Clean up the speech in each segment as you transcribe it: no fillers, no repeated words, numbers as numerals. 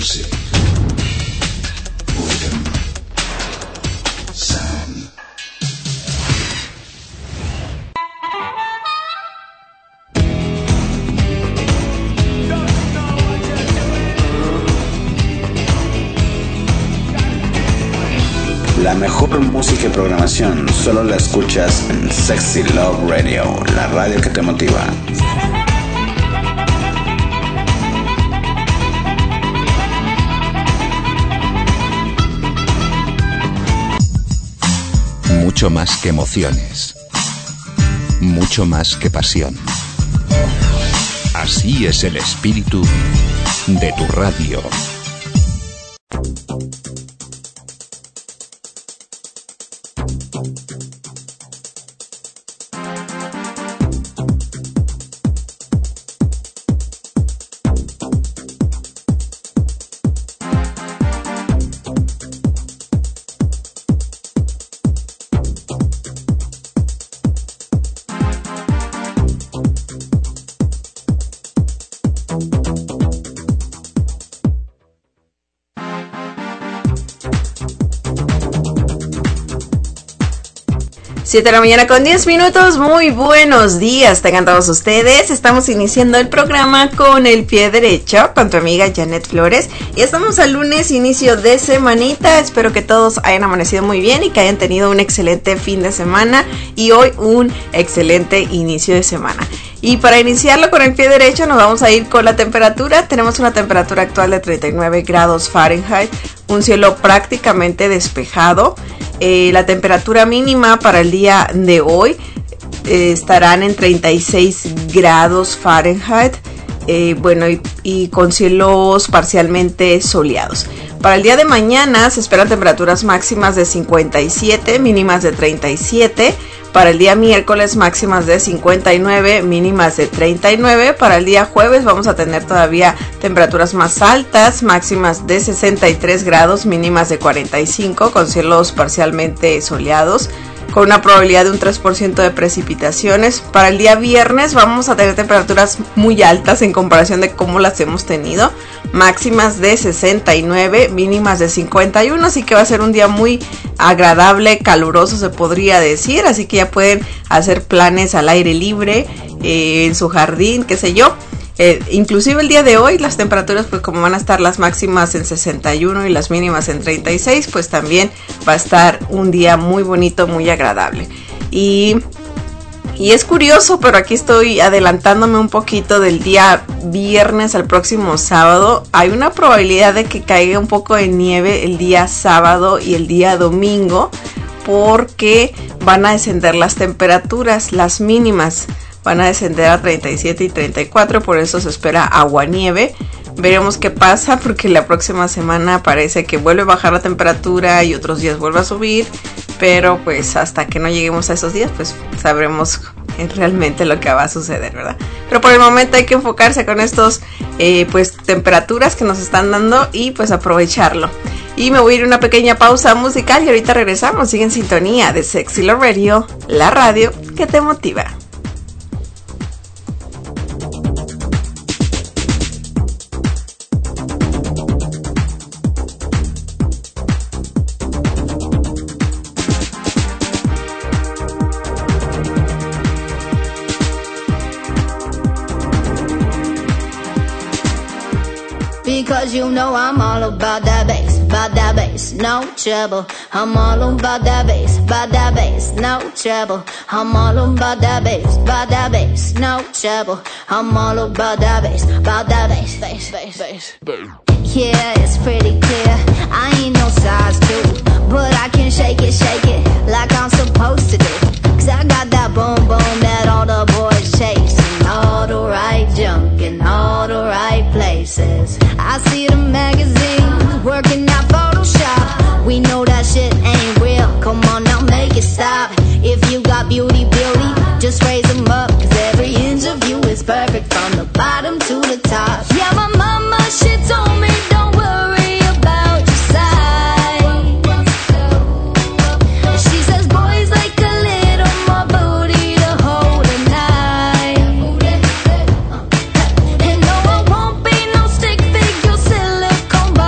music, rhythm, sound. La mejor música y programación solo la escuchas en Sexy Love Radio, la radio que te motiva. Mucho más que emociones, mucho más que pasión. Así es el espíritu de tu radio. Siete de la mañana con 10 minutos, muy buenos días, tengan todos ustedes. Estamos iniciando el programa con el pie derecho, con tu amiga Janet Flores. Y estamos al lunes, inicio de semanita. Espero que todos hayan amanecido muy bien y que hayan tenido un excelente fin de semana. Y hoy un excelente inicio de semana. Y para iniciarlo con el pie derecho nos vamos a ir con la temperatura. Tenemos una temperatura actual de 39 grados Fahrenheit, un cielo prácticamente despejado. La temperatura mínima para el día de hoy estarán en 36 grados Fahrenheit, y con cielos parcialmente soleados. Para el día de mañana se esperan temperaturas máximas de 57, mínimas de 37. Para el día miércoles máximas de 59, mínimas de 39. Para el día jueves vamos a tener todavía temperaturas más altas, máximas de 63 grados, mínimas de 45, con cielos parcialmente soleados, con una probabilidad de un 3% de precipitaciones. Para el día viernes vamos a tener temperaturas muy altas en comparación de cómo las hemos tenido, máximas de 69, mínimas de 51, así que va a ser un día muy agradable, caluroso se podría decir, así que ya pueden hacer planes al aire libre, en su jardín, qué sé yo. Inclusive el día de hoy las temperaturas, pues como van a estar las máximas en 61 y las mínimas en 36, pues también va a estar un día muy bonito, muy agradable. Y es curioso, pero aquí estoy adelantándome un poquito del día viernes al próximo sábado. Hay una probabilidad de que caiga un poco de nieve el día sábado y el día domingo, porque van a descender las temperaturas, las mínimas van a descender a 37 y 34, por eso se espera aguanieve. Veremos qué pasa, porque la próxima semana parece que vuelve a bajar la temperatura y otros días vuelve a subir, pero pues hasta que no lleguemos a esos días, pues sabremos realmente lo que va a suceder, ¿verdad? Pero por el momento hay que enfocarse con estos pues temperaturas que nos están dando y pues aprovecharlo. Y me voy a ir a una pequeña pausa musical y ahorita regresamos. Sigue en sintonía de Sexy Love Radio, la radio que te motiva. Because you know I'm all about that bass, no trouble. I'm all about that bass, no trouble. I'm all about that bass, no trouble. I'm all about that bass, bass. Yeah, it's pretty clear, I ain't no size 2, but I can shake it like I'm supposed to do. Cause I got that boom boom that all the boys chase, and all the right junk in all the right places. I see the magazines working out Photoshop. We know that shit ain't real, come on now make it stop. If you got beauty, just raise them up. Cause every inch of you is perfect from the bottom to the top. Yeah, my mama, she told me don't worry about your size. She says boys like a little more booty to hold at night. And no, I won't be no stick figure silicone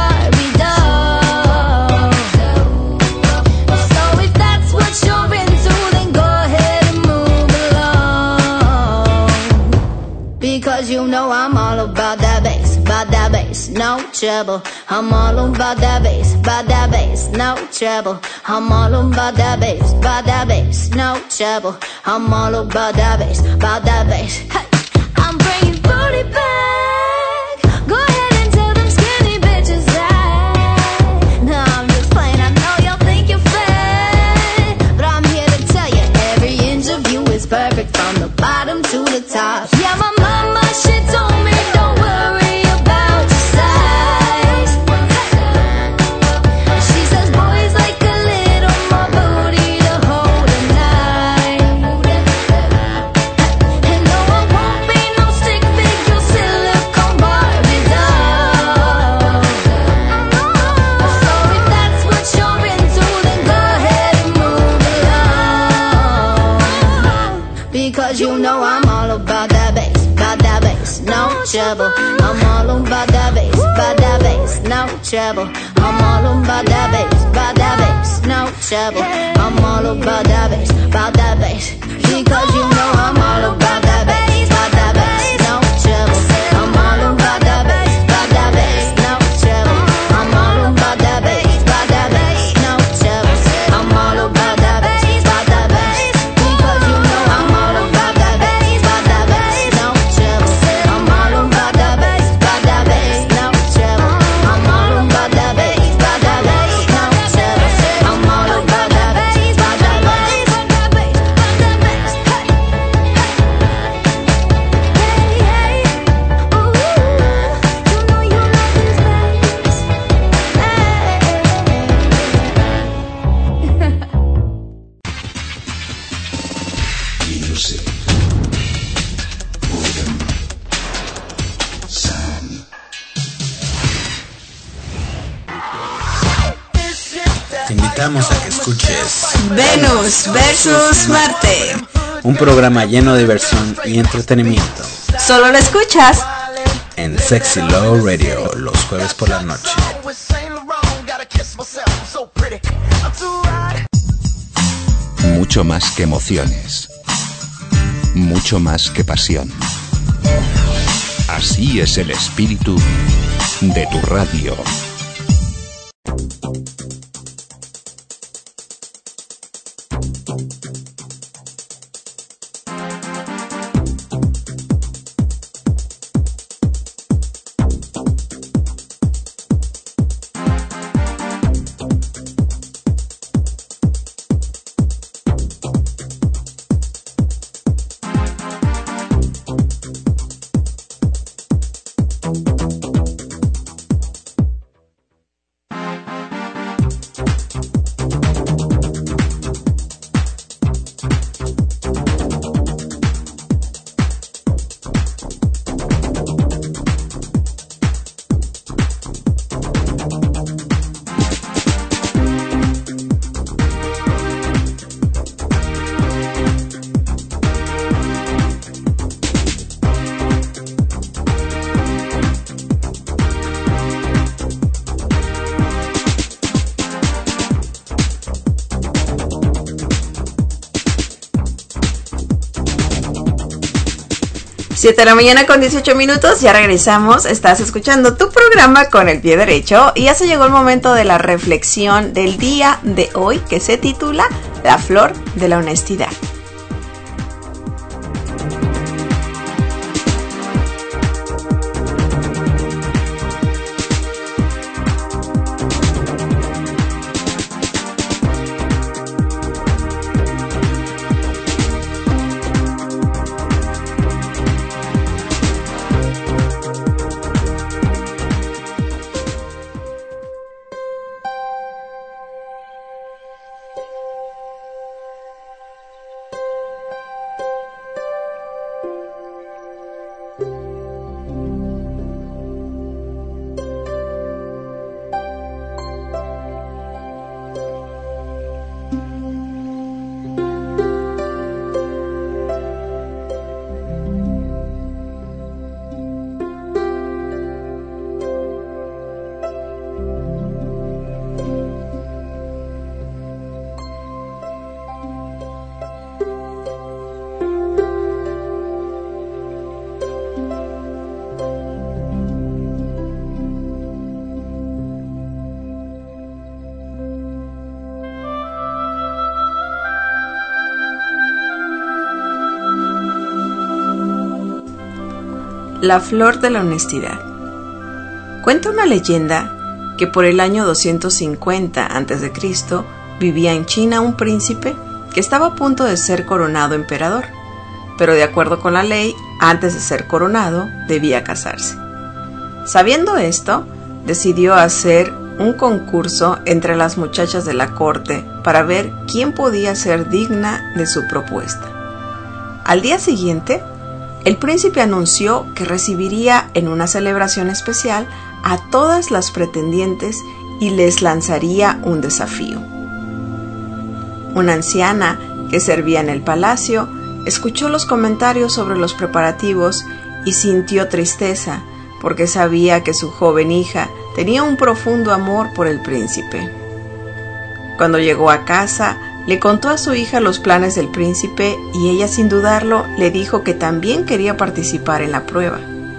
I'm all about that bass, no trouble. I'm all about that bass, no trouble. I'm all about that bass, no trouble. I'm all about that bass. Hey, I'm bringing booty back. Go ahead and tell them skinny bitches that. No, I'm just playing. I know y'all think you're fat, but I'm here to tell you every inch of you is perfect from the bottom to the top. Yeah, my mama, she told me don't worry about your size. She says boys like a little more booty to hold tonight. And no, I won't be no stick figure silicone Barbie doll. So if that's what you're into, then go ahead and move along. Because you know I'm all about that bass, no trouble. I'm all about that bass, no trouble. I'm all about that bass, no trouble. I'm all about that bass, because you know I'm all about that bass, no trouble. I'm all about that bass, no trouble. I'm all about that bass, no trouble. I'm all about that bass, because you know I'm all about that bass, no trouble. I'm all about that bass, no trouble. I'm all about that bass, no trouble. I'm all about that bass, Music. Rhythm. Sound. Te invitamos a que escuches Venus versus Marte. un programa lleno de diversión y entretenimiento Solo lo escuchas en Sexy Love Radio los jueves por la noche. Mucho más que emociones. Mucho más que pasión. Así es el espíritu de tu radio. Siete de la mañana con 18 minutos, ya regresamos. Estás escuchando tu programa con el pie derecho y ya se llegó el momento de la reflexión del día de hoy, que se titula La flor de la honestidad. La flor de la honestidad. Cuenta una leyenda que por el año 250 a.C. vivía en China un príncipe que estaba a punto de ser coronado emperador, pero de acuerdo con la ley, antes de ser coronado, debía casarse. Sabiendo esto, decidió hacer un concurso entre las muchachas de la corte para ver quién podía ser digna de su propuesta. Al día siguiente, el príncipe anunció que recibiría en una celebración especial a todas las pretendientes y les lanzaría un desafío. Una anciana que servía en el palacio escuchó los comentarios sobre los preparativos y sintió tristeza porque sabía que su joven hija tenía un profundo amor por el príncipe. Cuando llegó a casa, le contó a su hija los planes del príncipe y ella, sin dudarlo, le dijo que también quería participar en la prueba.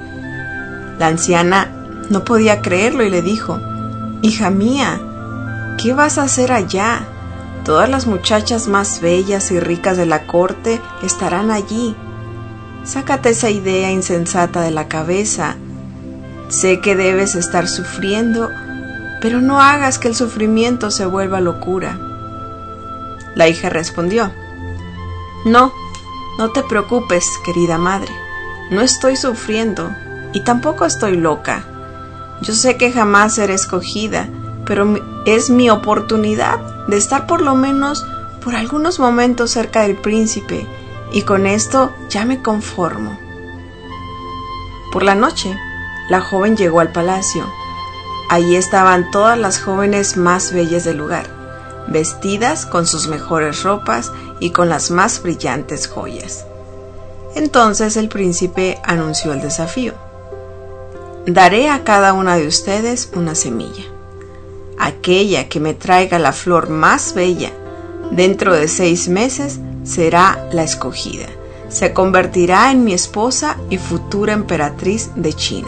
La anciana no podía creerlo y le dijo: «Hija mía, ¿qué vas a hacer allá? Todas las muchachas más bellas y ricas de la corte estarán allí. Sácate esa idea insensata de la cabeza. Sé que debes estar sufriendo, pero no hagas que el sufrimiento se vuelva locura». La hija respondió: No te preocupes, querida madre. No estoy sufriendo y tampoco estoy loca. Yo sé que jamás seré escogida, pero es mi oportunidad de estar por lo menos por algunos momentos cerca del príncipe, y con esto ya me conformo. Por la noche, la joven llegó al palacio. Allí estaban todas las jóvenes más bellas del lugar, vestidas con sus mejores ropas y con las más brillantes joyas. Entonces el príncipe anunció el desafío: «Daré a cada una de ustedes una semilla. Aquella que me traiga la flor más bella dentro de 6 meses será la escogida. Se convertirá en mi esposa y futura emperatriz de China».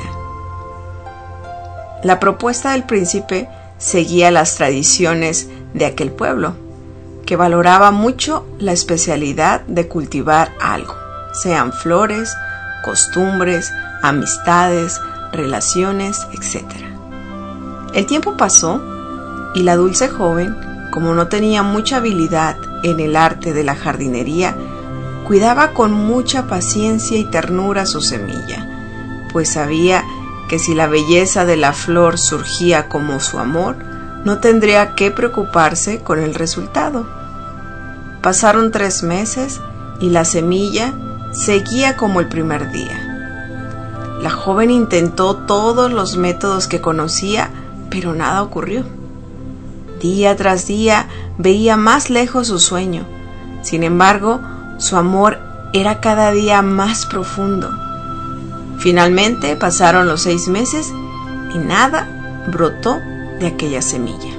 La propuesta del príncipe seguía las tradiciones de aquel pueblo, que valoraba mucho la especialidad de cultivar algo, sean flores, costumbres, amistades, relaciones, etc. El tiempo pasó y la dulce joven, como no tenía mucha habilidad en el arte de la jardinería, cuidaba con mucha paciencia y ternura su semilla, pues sabía que si la belleza de la flor surgía como su amor, no tendría que preocuparse con el resultado. Pasaron 3 meses y la semilla seguía como el primer día. La joven intentó todos los métodos que conocía, pero nada ocurrió. Día tras día veía más lejos su sueño. Sin embargo, su amor era cada día más profundo. Finalmente pasaron los 6 meses y nada brotó de aquella semilla.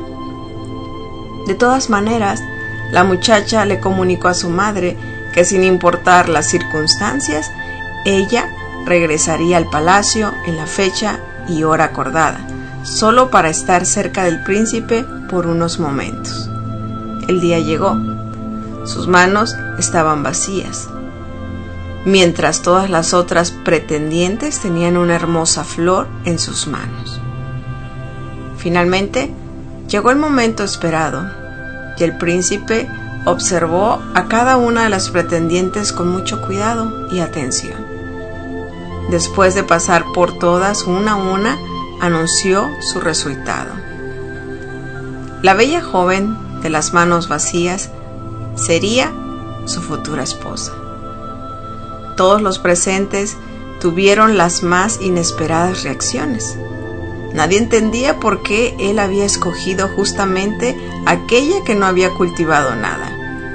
De todas maneras, la muchacha le comunicó a su madre que, sin importar las circunstancias, ella regresaría al palacio en la fecha y hora acordada, solo para estar cerca del príncipe por unos momentos. El día llegó. Sus manos estaban vacías, mientras todas las otras pretendientes tenían una hermosa flor en sus manos. Finalmente, llegó el momento esperado, y el príncipe observó a cada una de las pretendientes con mucho cuidado y atención. Después de pasar por todas una a una, anunció su resultado. La bella joven de las manos vacías sería su futura esposa. Todos los presentes tuvieron las más inesperadas reacciones. Nadie entendía por qué él había escogido justamente aquella que no había cultivado nada.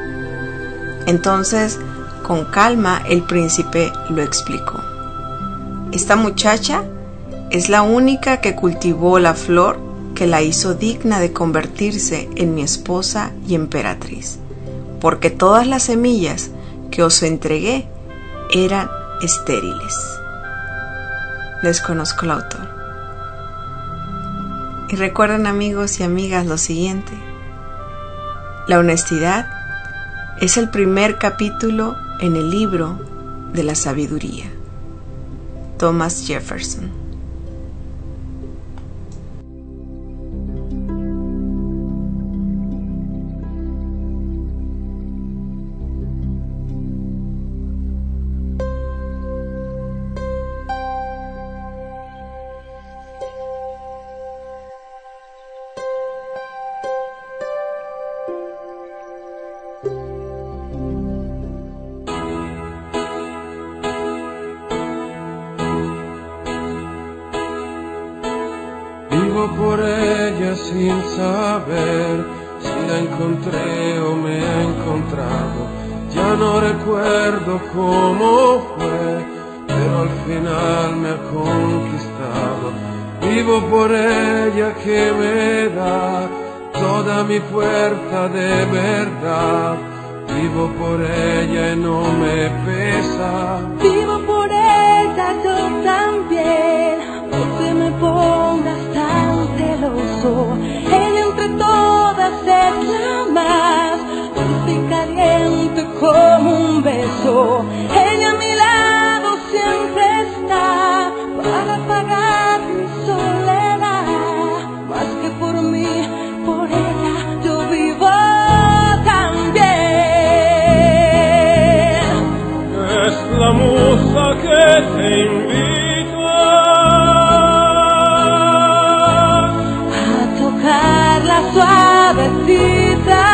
Entonces, con calma, el príncipe lo explicó. Esta muchacha es la única que cultivó la flor que la hizo digna de convertirse en mi esposa y emperatriz, porque todas las semillas que os entregué eran estériles. Desconozco el autor. Y recuerden, amigos y amigas, lo siguiente: la honestidad es el primer capítulo en el libro de la sabiduría. Thomas Jefferson. Por ella sin saber si la encontré o me ha encontrado. Ya no recuerdo cómo fue, pero al final me ha conquistado. Vivo por ella que me da toda mi fuerza de verdad. Vivo por ella y no me pesa. Vivo por ella yo también, no te me pongas tan celoso. Ella entre todas es la más dulce y caliente como un beso. Ella a mi lado siempre está para apagar mi soledad. Más que por mí, por ella yo vivo también. Es la musa que te invita a tocar la suavecita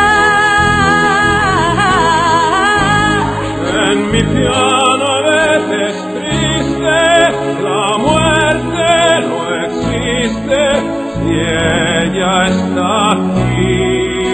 en mi piano. A veces triste, la muerte no existe si ella está aquí.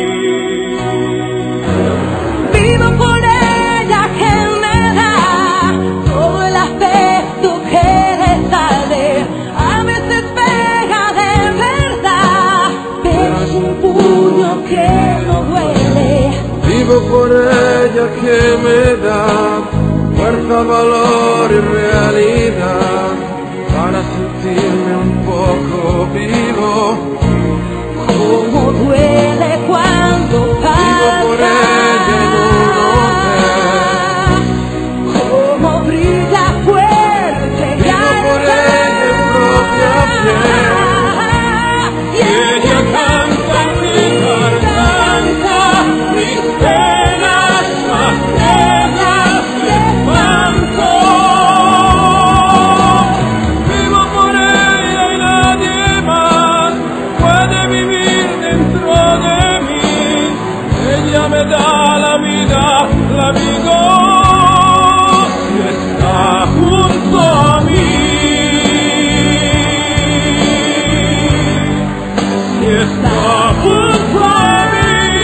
Vivo por ella que me da todo el afecto que le sale. A veces pega de verdad, pero es un puño que no duele. Vivo por ella que me da fuerza, valor y realidad para sentirme un poco vivo. Cómo duele cuando pasa. Vivo por ella en un hotel. Cómo brilla fuerte. Vivo por ella en propia piel. Y ella canta en mi garganta mis penas más negras de espanto. Vivo por ella y nadie más puede vivir dentro de mí. Ella me da la vida si está junto a mí. Si está junto a mí.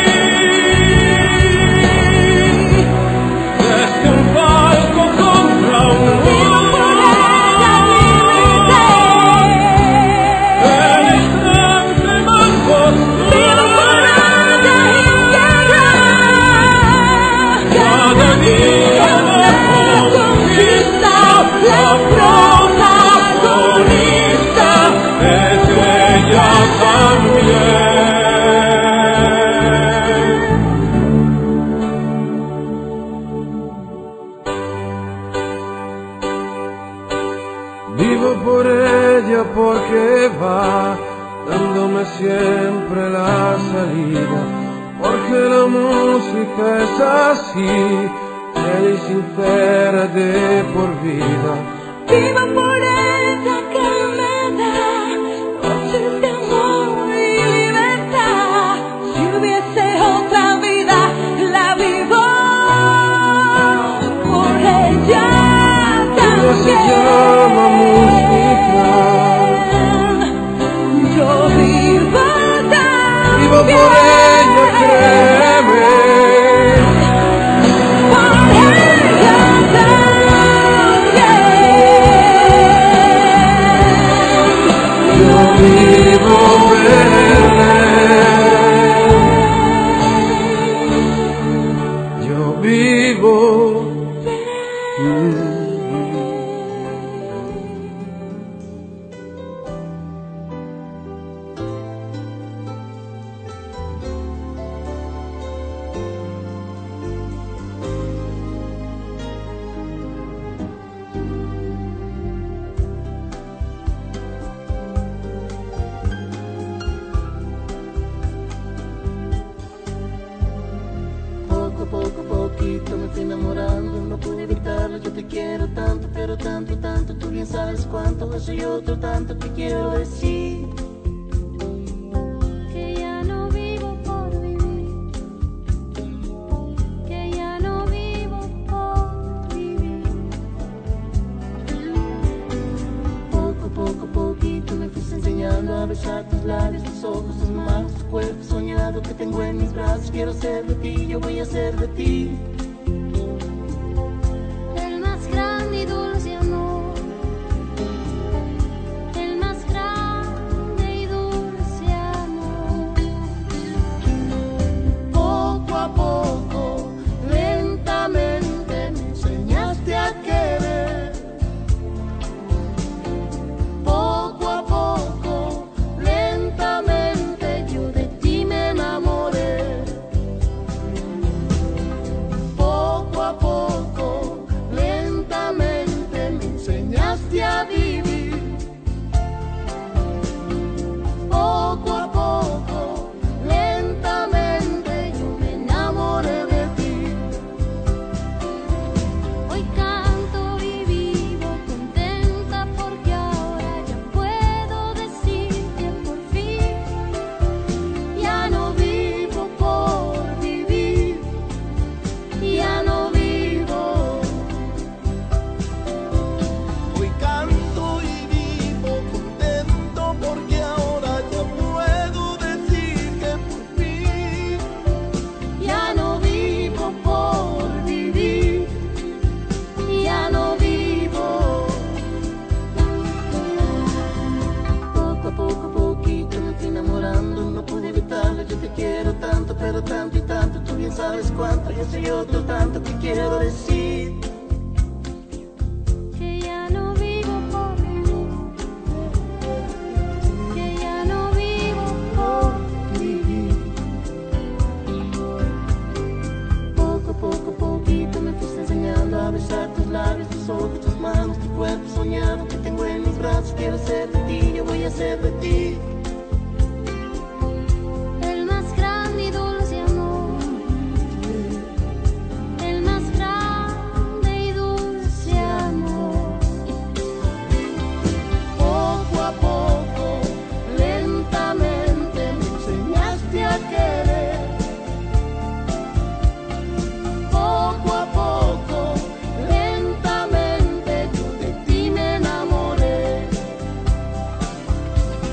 Desde un palco contra un muro, el instante más oscuro. Cada día me conquista, la protagonista es ella también. Vivo por ella porque va dándome siempre la salida, porque la música es así, bella y sincera de por vida. Vivo por ella que me da noches de amor y libertad. Si hubiese otra vida, la vivo por ella también. Ella se llama música. Yo vivo también. Vivo por ella, créeme. Por ella también. quiero tanto, pero tanto, tanto, tú bien sabes cuánto, eso y otro tanto que quiero decir. Que ya no vivo por vivir, que ya no vivo por vivir. Poco, poquito me fuiste enseñando a besar tus labios, tus ojos, tus manos, tu cuerpo soñado que tengo en mis brazos. Quiero ser de ti, yo voy a ser de ti. El más grande y dulce amor, el más grande y dulce amor. Poco a poco, lentamente me enseñaste a querer. Poco a poco, lentamente yo de ti me enamoré. Poco a poco, lentamente me enseñaste a vivir. Poco a poco, lentamente yo me enamoré de ti. Hoy canto y vivo contenta porque ahora ya puedo decir que por fin Ya no vivo por vivir, ya no vivo. Hoy canto y vivo contento porque ahora ya puedo decir que por fin ya no vivo por vivir, ya no vivo. Poco a poco, poquito me fui enamorando, no pude evitarlo, yo te quiero tanto, pero tanto y tanto, tú bien sabes cuánto, y ese y otro tanto que quiero decir. que ya no vivo por vivir, que ya no vivo por vivir. Poco, poquito me fuiste enseñando a besar tus labios, tus ojos, tus manos, tu cuerpo soñado que tengo en mis brazos. Quiero ser de ti, yo voy a ser de ti. El más grande y dulce amor, el más grande y dulce amor. Poco a poco, lentamente me enseñaste a querer. Poco a poco, lentamente yo de ti me enamoré.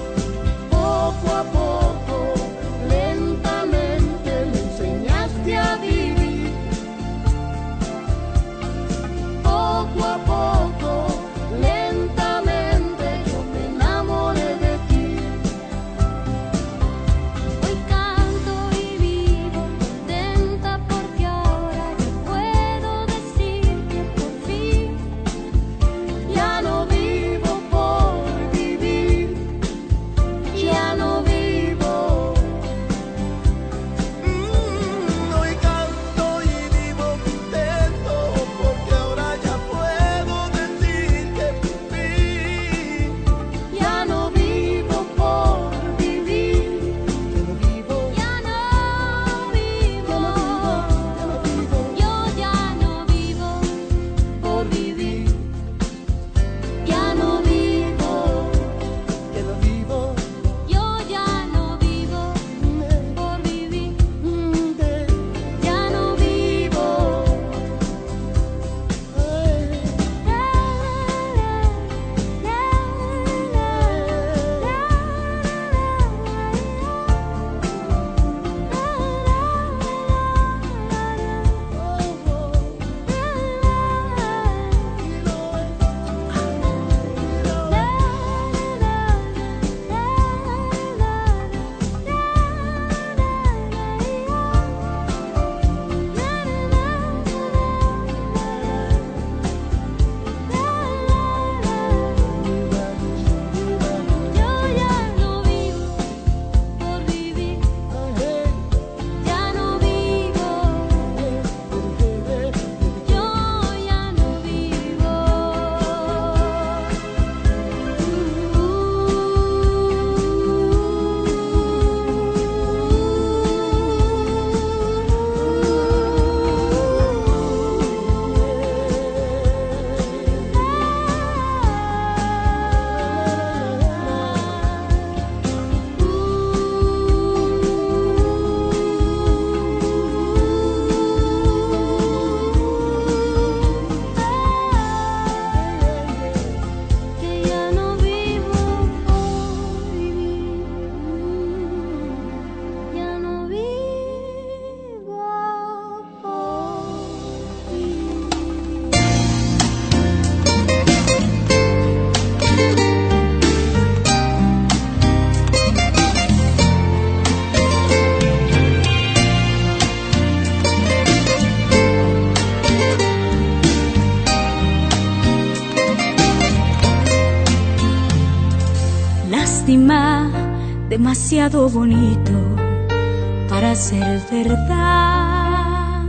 Lástima, demasiado bonito para ser verdad.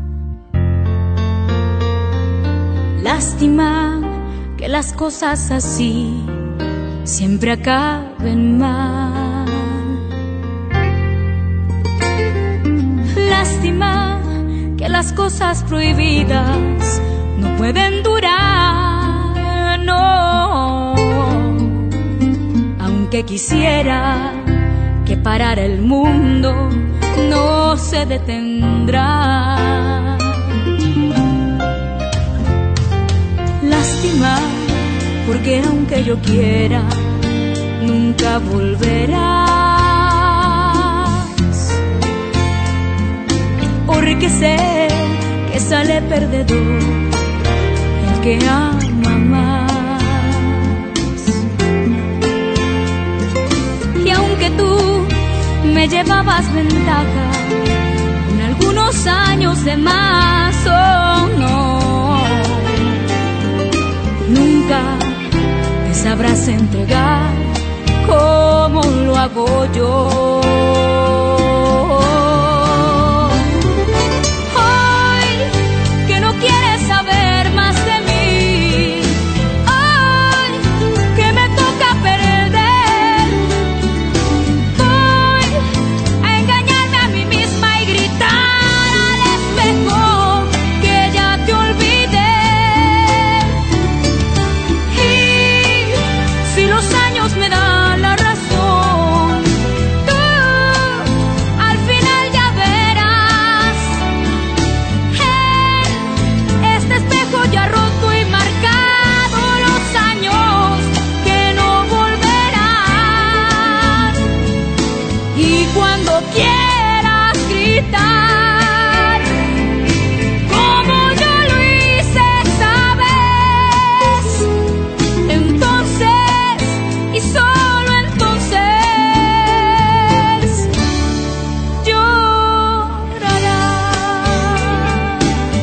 Lástima que las cosas así siempre acaben mal. Lástima que las cosas prohibidas no pueden durar, no. Aunque quisiera que parara el mundo, no se detendrá. Lástima, porque aunque yo quiera, nunca volverás. Porque sé que sale perdedor el que ama más. Y aunque tú me llevabas ventaja con algunos años de más, oh no, nunca te sabrás entregar como lo hago yo. Hoy que no quieres saber más de mí, hoy que me toca perder, voy a engañarme a mí misma y gritar al espejo que ya te olvidé. Y si los años me dan la razón, tú al final ya verás. En este espejo ya roto y marcado los años que no volverán. Y cuando quieras gritar, como yo lo hice esa vez, entonces y solo entonces llorarás.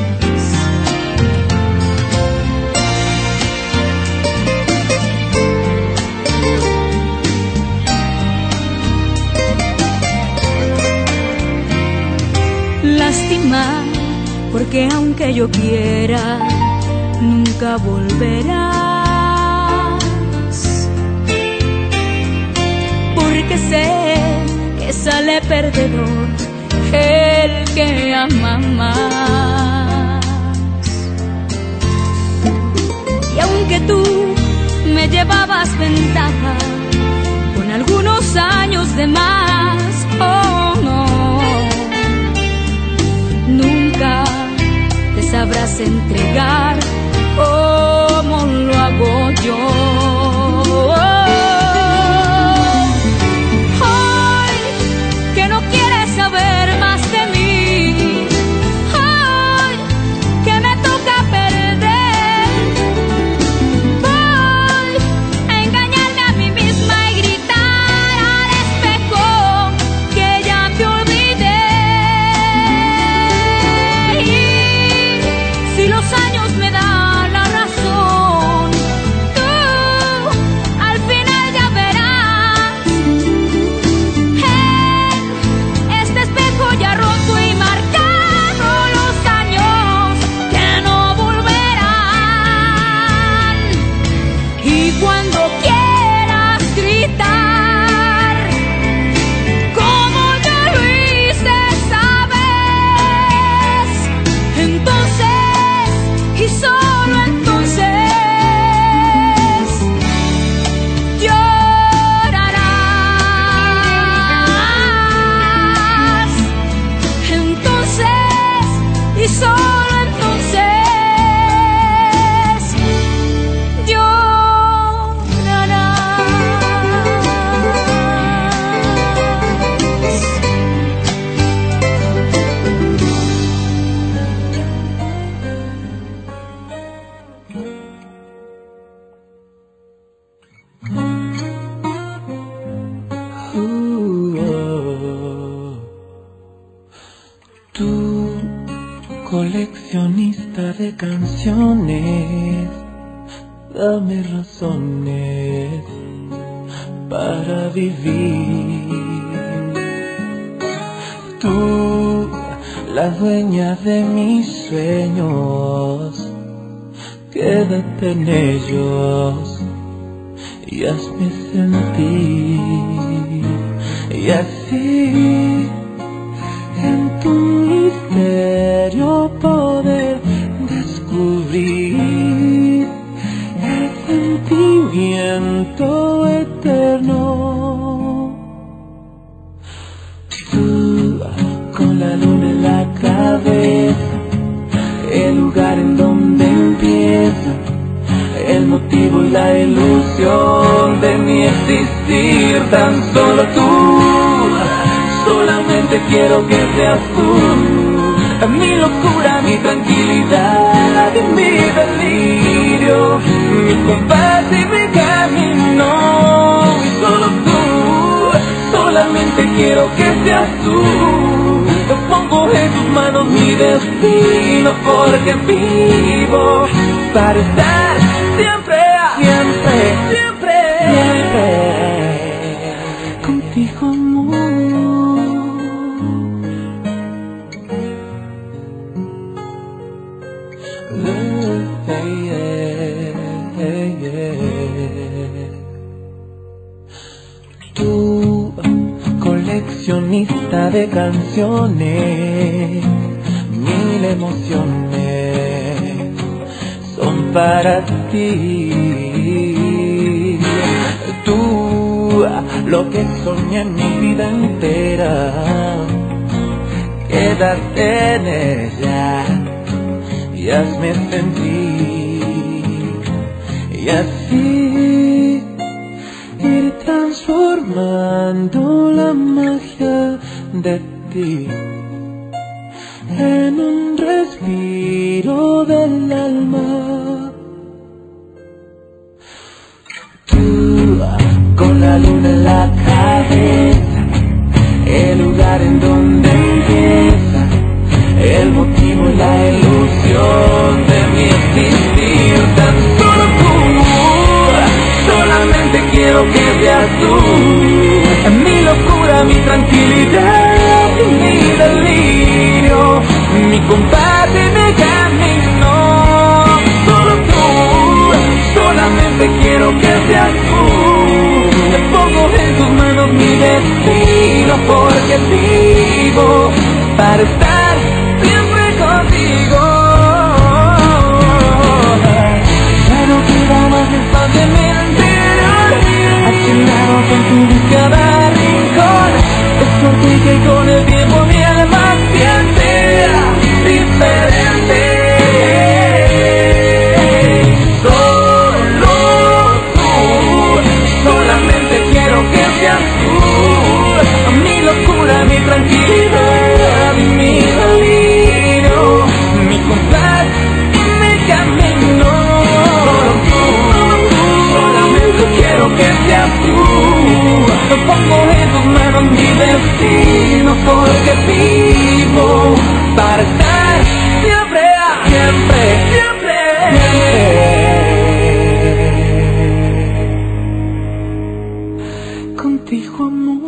Lástima, porque aunque yo quiera, nunca volverás. Porque sé que sale perdedor el que ama más. Y aunque tú me llevabas ventaja con algunos años de más, oh no, nunca te sabrás entregar como lo hago yo. Hoy que no quieres saber más de mí, hoy que me toca perder, voy a engañarme a mí misma y gritar al espejo que ya te olvidé. Y si los años me dan la razón, tú al final ya verás. En este espejo ya roto y marcado los años que no volverán. Y cuando quieras gritar, como yo lo hice esa vez, entonces y solo entonces llorarás. Entonces y solo entonces Tú, coleccionista de canciones, dame razones para vivir. Tú, la dueña de mis sueños, quédate en ellos y hazme sentir. Y así, en tu misterio poder descubrir el sentimiento eterno. Tú, con la luna en la cabeza, el lugar en donde empieza el motivo y la ilusión de mi existir. Tan solo tú, solamente quiero que seas tú, mi locura, mi tranquilidad y mi delirio, mi compás y mi camino. Y solo tú, solamente quiero que seas tú. Yo pongo en tus manos mi destino, porque vivo para estar siempre, siempre, siempre, siempre contigo, amor. Tú, coleccionista de canciones, mil emociones son para ti. Tú, lo que soñé en mi vida entera, quédate en ella y hazme sentir. Y así ir transformando la magia de ti en un respiro del alma. Tú, con la luna en la cabeza, el lugar en donde empieza el motivo y la ilusión de mi existir. Tan solo tú, solamente quiero que seas tú, mi locura, mi tranquilidad y mi delirio, mi compás y mi camino. Solo tú, solamente quiero que seas tú. Te pongo en tus manos mi destino, porque vivo para estar siempre contigo. Ya no queda más espacio en mi interior, accionado con tu cada rincón. Es por ti que con el tiempo mi alma siente diferente. Solo tú, solamente quiero que seas tú, mi locura, mi tranquilidad, mi delirio, mi compás y mi camino. Solo tú, solamente quiero que seas tú. Yo pongo en tus manos mi destino, porque vivo para estar siempre, siempre, siempre, siempre contigo, amor.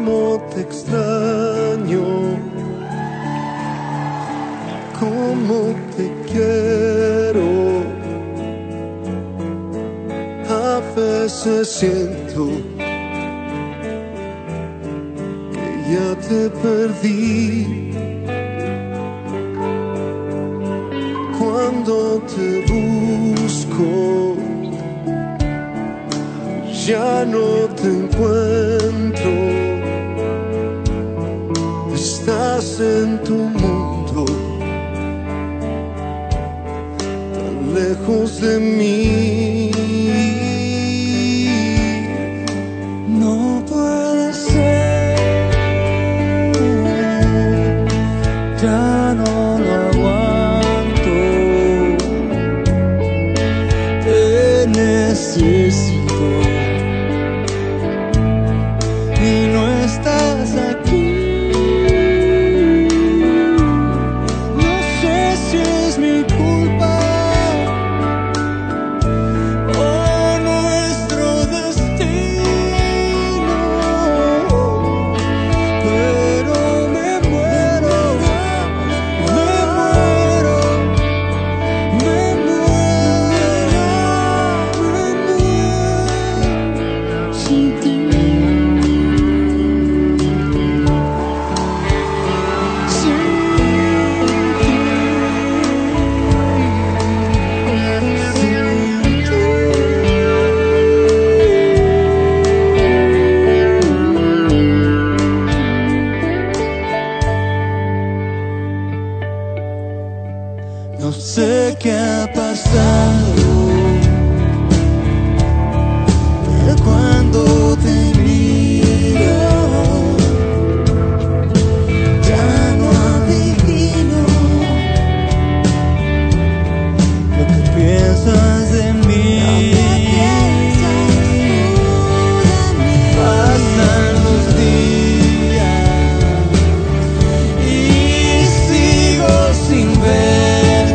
cómo te extraño, cómo te quiero. A veces siento que ya te perdí. Cuando te busco, ya no te encuentro. Estás en tu mundo, tan lejos de mí. No puede ser, ya no lo aguanto. Te necesito. No sé qué ha pasado cuando te miro. Ya no adivino lo que piensas de mí. Pasan los días y sigo sin ver.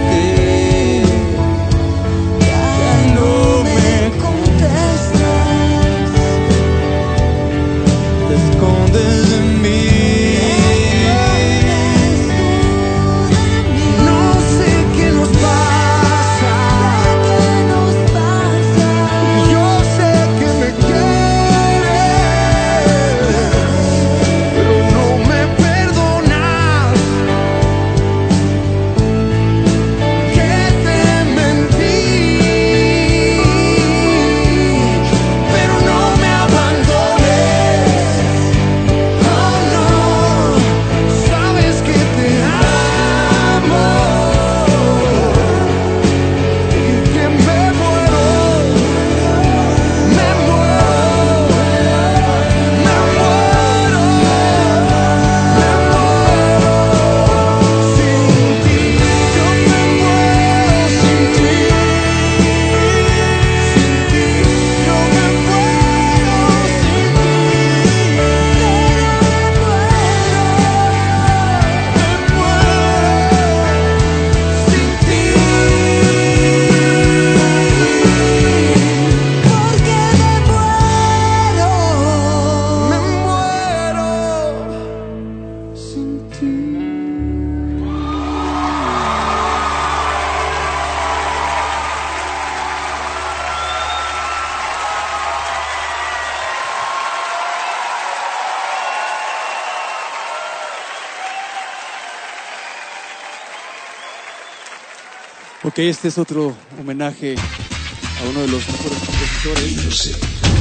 Ok, este es otro homenaje a uno de los mejores compositores. Lo sé.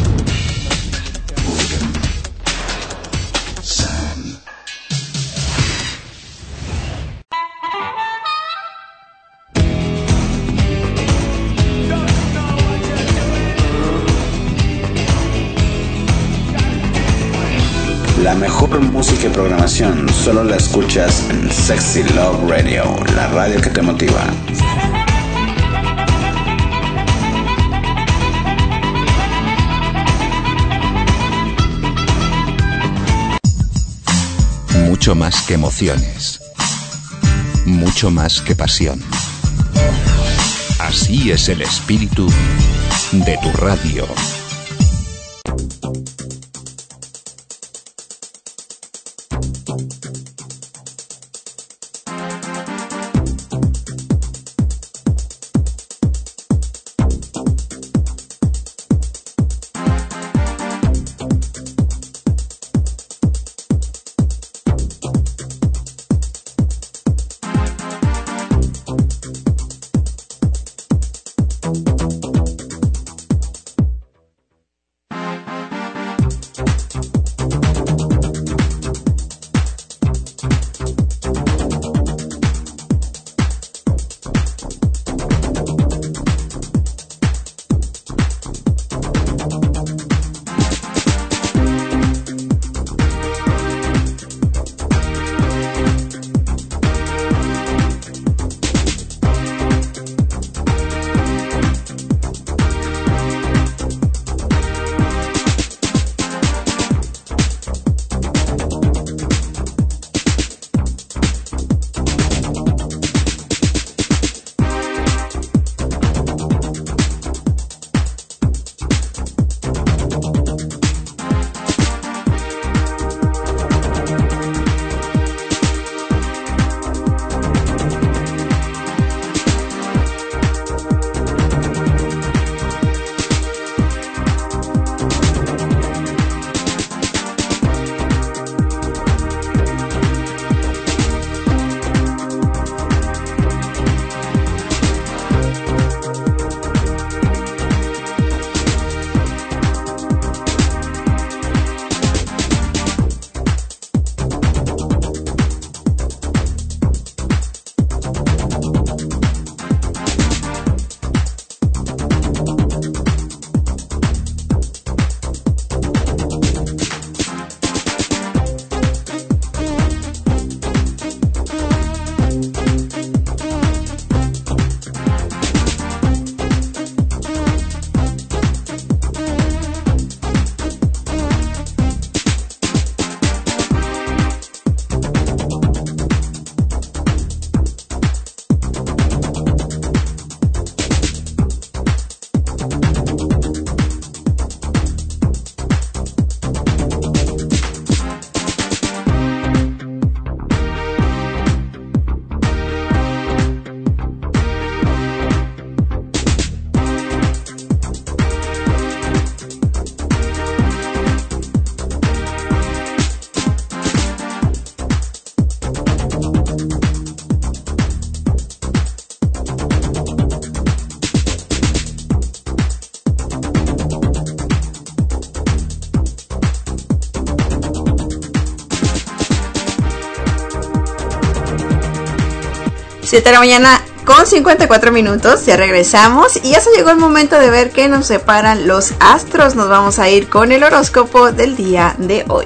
Sam. La mejor música y programación solo la escuchas en Sexy Love Radio, la radio que te motiva. Mucho más que emociones, mucho más que pasión. Así es el espíritu de tu radio. 7 de la mañana con 54 minutos, ya regresamos y ya se llegó el momento de ver qué nos separan los astros. Nos vamos a ir con el horóscopo del día de hoy.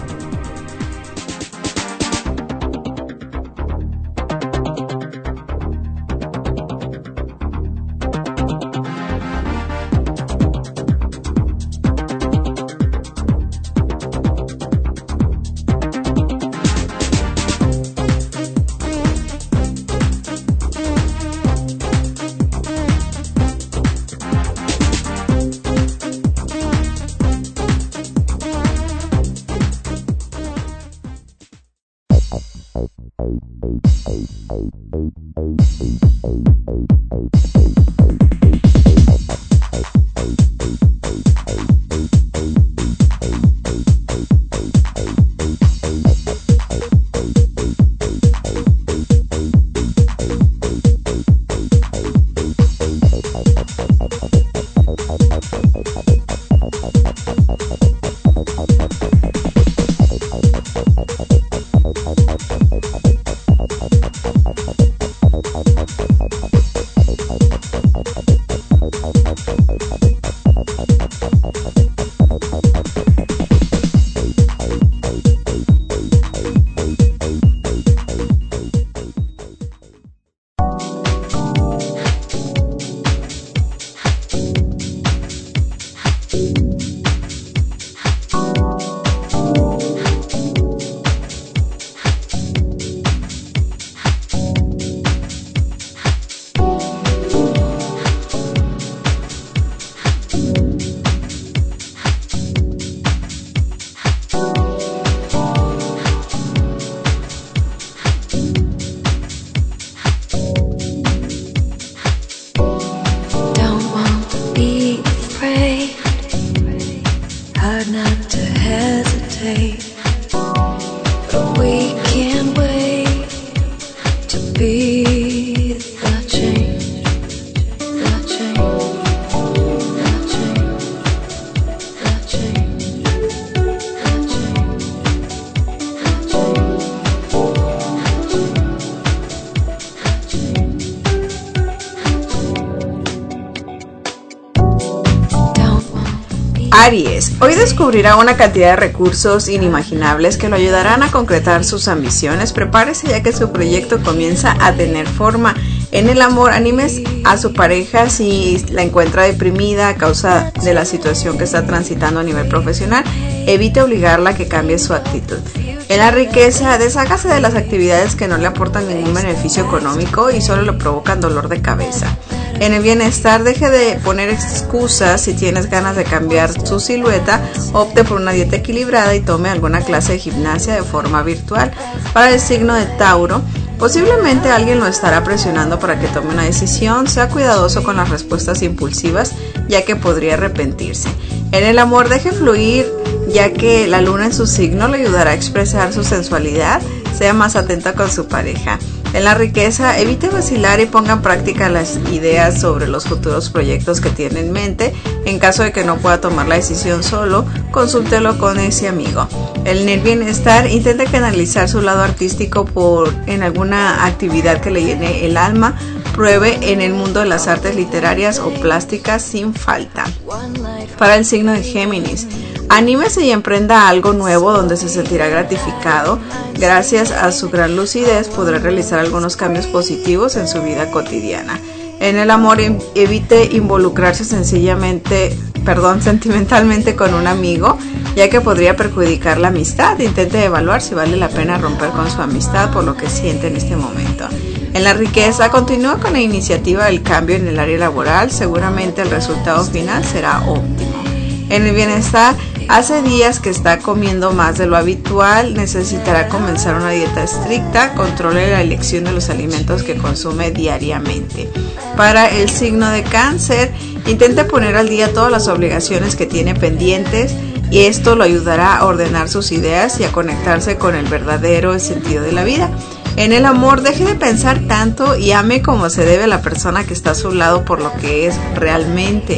Aries, hoy descubrirá una cantidad de recursos inimaginables que lo ayudarán a concretar sus ambiciones. Prepárese ya que su proyecto comienza a tener forma. En el amor, animes a su pareja si la encuentra deprimida a causa de la situación que está transitando a nivel profesional. Evite obligarla a que cambie su actitud. En la riqueza, deshágase de las actividades que no le aportan ningún beneficio económico y solo le provocan dolor de cabeza. En el bienestar, deje de poner excusas. Si tienes ganas de cambiar su silueta, opte por una dieta equilibrada y tome alguna clase de gimnasia de forma virtual. Para el signo de Tauro, posiblemente alguien lo estará presionando para que tome una decisión. Sea cuidadoso con las respuestas impulsivas, ya que podría arrepentirse. En el amor, deje fluir, ya que la luna en su signo le ayudará a expresar su sensualidad. Sea más atenta con su pareja. En la riqueza, evite vacilar y ponga en práctica las ideas sobre los futuros proyectos que tiene en mente. En caso de que no pueda tomar la decisión solo, consúltelo con ese amigo. En el bienestar, intente canalizar su lado artístico en alguna actividad que le llene el alma. Pruebe en el mundo de las artes literarias o plásticas sin falta. Para el signo de Géminis, anímese y emprenda algo nuevo donde se sentirá gratificado. Gracias a su gran lucidez podrá realizar algunos cambios positivos en su vida cotidiana. En el amor, evite involucrarse sentimentalmente con un amigo, ya que podría perjudicar la amistad. Intente evaluar si vale la pena romper con su amistad por lo que siente en este momento. En la riqueza, continúa con la iniciativa del cambio en el área laboral. Seguramente el resultado final será óptimo. En el bienestar, hace días que está comiendo más de lo habitual. Necesitará comenzar una dieta estricta. Controle la elección de los alimentos que consume diariamente. Para el signo de Cáncer, intente poner al día todas las obligaciones que tiene pendientes y esto lo ayudará a ordenar sus ideas y a conectarse con el verdadero sentido de la vida. En el amor, deje de pensar tanto y ame como se debe a la persona que está a su lado por lo que es realmente.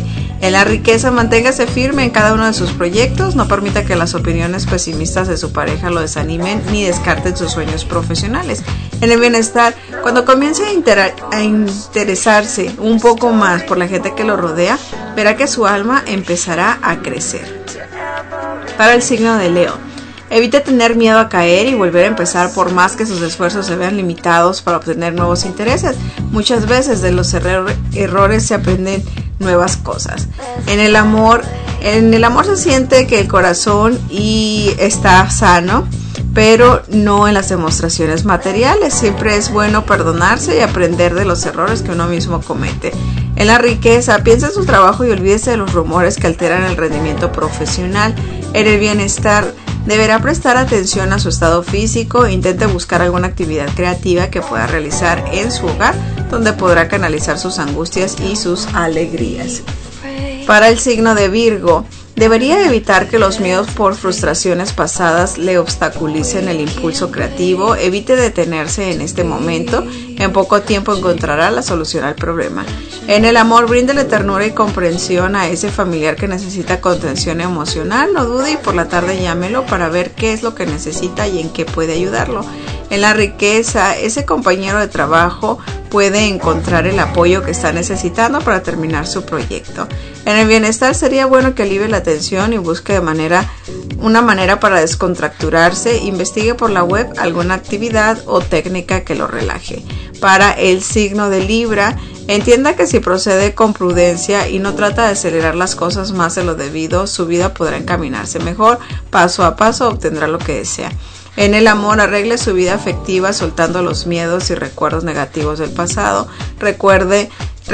En la riqueza, manténgase firme en cada uno de sus proyectos, no permita que las opiniones pesimistas de su pareja lo desanimen ni descarten sus sueños profesionales. En el bienestar, cuando comience a interesarse un poco más por la gente que lo rodea, verá que su alma empezará a crecer. Para el signo de Leo, evite tener miedo a caer y volver a empezar por más que sus esfuerzos se vean limitados para obtener nuevos intereses. Muchas veces de los errores se aprenden nuevas cosas. En el amor se siente que el corazón está sano, pero no en las demostraciones materiales. Siempre es bueno perdonarse y aprender de los errores que uno mismo comete. En la riqueza, piensa en su trabajo y olvídese de los rumores que alteran el rendimiento profesional. En el bienestar, deberá prestar atención a su estado físico. Intente buscar alguna actividad creativa que pueda realizar en su hogar, donde podrá canalizar sus angustias y sus alegrías. Para el signo de Virgo, debería evitar que los miedos por frustraciones pasadas le obstaculicen el impulso creativo. Evite detenerse en este momento. En poco tiempo encontrará la solución al problema. En el amor, bríndele ternura y comprensión a ese familiar que necesita contención emocional. No dude y por la tarde llámelo para ver qué es lo que necesita y en qué puede ayudarlo. En la riqueza, ese compañero de trabajo puede encontrar el apoyo que está necesitando para terminar su proyecto. En el bienestar, sería bueno que alivie la tensión y busque una manera para descontracturarse. Investigue por la web alguna actividad o técnica que lo relaje. Para el signo de Libra, entienda que si procede con prudencia y no trata de acelerar las cosas más de lo debido, su vida podrá encaminarse mejor. Paso a paso obtendrá lo que desea. En el amor, arregle su vida afectiva soltando los miedos y recuerdos negativos del pasado. Recupere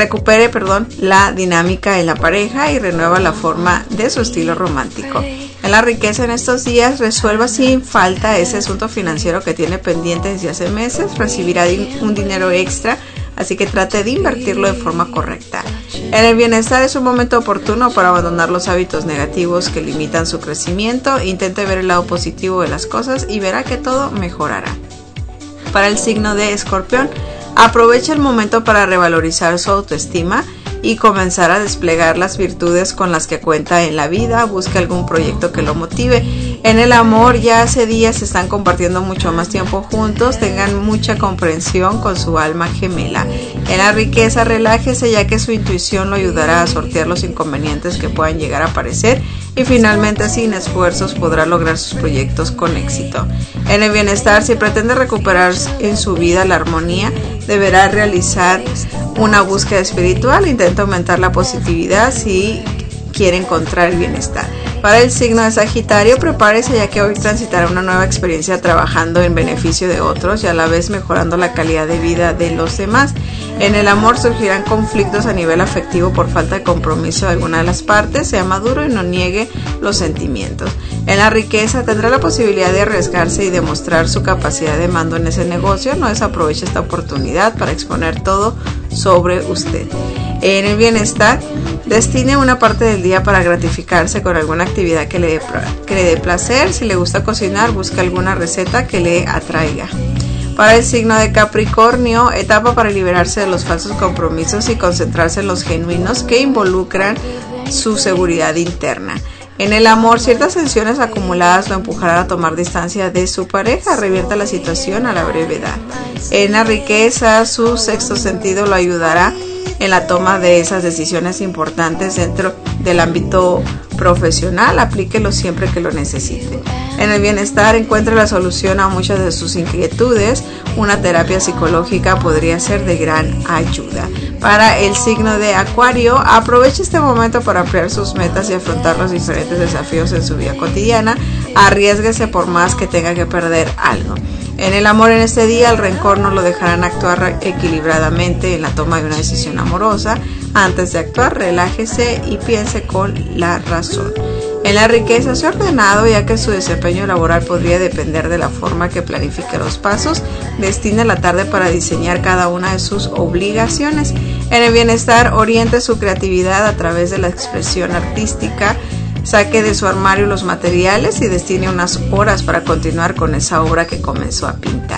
la dinámica en la pareja y renueva la forma de su estilo romántico. En la riqueza, en estos días, resuelva sin falta ese asunto financiero que tiene pendiente desde hace meses. Recibirá un dinero extra, así que trate de invertirlo de forma correcta. En el bienestar, es un momento oportuno para abandonar los hábitos negativos que limitan su crecimiento. Intente ver el lado positivo de las cosas y verá que todo mejorará. Para el signo de Escorpión, aprovecha el momento para revalorizar su autoestima y comenzar a desplegar las virtudes con las que cuenta en la vida. Busque algún proyecto que lo motive. En el amor, ya hace días están compartiendo mucho más tiempo juntos. Tengan mucha comprensión con su alma gemela. En la riqueza, relájese ya que su intuición lo ayudará a sortear los inconvenientes que puedan llegar a aparecer y finalmente sin esfuerzos podrá lograr sus proyectos con éxito. En el bienestar, si pretende recuperar en su vida la armonía, deberá realizar una búsqueda espiritual. Intenta aumentar la positividad si quiere encontrar el bienestar. Para el signo de Sagitario, prepárese ya que hoy transitará una nueva experiencia trabajando en beneficio de otros y a la vez mejorando la calidad de vida de los demás. En el amor surgirán conflictos a nivel afectivo por falta de compromiso de alguna de las partes. Sea maduro y no niegue los sentimientos. En la riqueza, tendrá la posibilidad de arriesgarse y demostrar su capacidad de mando en ese negocio. No desaproveche esta oportunidad para exponer todo sobre usted. En el bienestar, destine una parte del día para gratificarse con alguna actividad que le dé placer. Si le gusta cocinar, busque alguna receta que le atraiga. Para el signo de Capricornio, etapa para liberarse de los falsos compromisos y concentrarse en los genuinos que involucran su seguridad interna. En el amor, ciertas tensiones acumuladas lo empujarán a tomar distancia de su pareja. Revierta la situación a la brevedad. En la riqueza, su sexto sentido lo ayudará en la toma de esas decisiones importantes dentro del ámbito profesional. Aplíquelo siempre que lo necesite. En el bienestar, encuentre la solución a muchas de sus inquietudes. Una terapia psicológica podría ser de gran ayuda. Para el signo de Acuario, aproveche este momento para ampliar sus metas y afrontar los diferentes desafíos en su vida cotidiana. Arriésguese por más que tenga que perder algo. En el amor, en este día, el rencor no lo dejarán actuar equilibradamente en la toma de una decisión amorosa. Antes de actuar, relájese y piense con la razón. En la riqueza, sea ordenado ya que su desempeño laboral podría depender de la forma que planifique los pasos. Destine la tarde para diseñar cada una de sus obligaciones. En el bienestar, oriente su creatividad a través de la expresión artística. Saque de su armario los materiales y destine unas horas para continuar con esa obra que comenzó a pintar.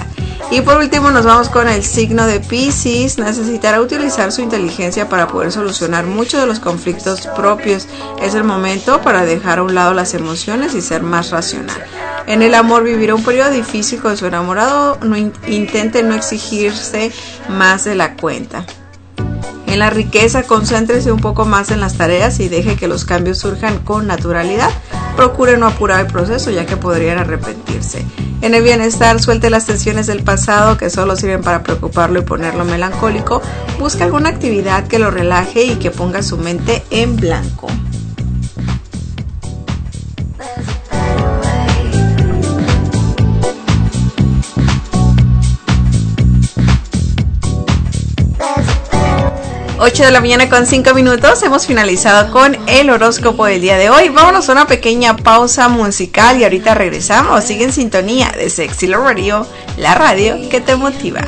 Y por último nos vamos con el signo de Piscis. Necesitará utilizar su inteligencia para poder solucionar muchos de los conflictos propios. Es el momento para dejar a un lado las emociones y ser más racional. En el amor vivirá un periodo difícil con su enamorado. Intente no exigirse más de la cuenta. En la riqueza, concéntrese un poco más en las tareas y deje que los cambios surjan con naturalidad. Procure no apurar el proceso, ya que podrían arrepentirse. En el bienestar, suelte las tensiones del pasado que solo sirven para preocuparlo y ponerlo melancólico. Busque alguna actividad que lo relaje y que ponga su mente en blanco. Ocho de la mañana con 5 minutos, hemos finalizado con el horóscopo del día de hoy. Vámonos a una pequeña pausa musical y ahorita regresamos. Sigue en sintonía de Sexy Love Radio, la radio que te motiva.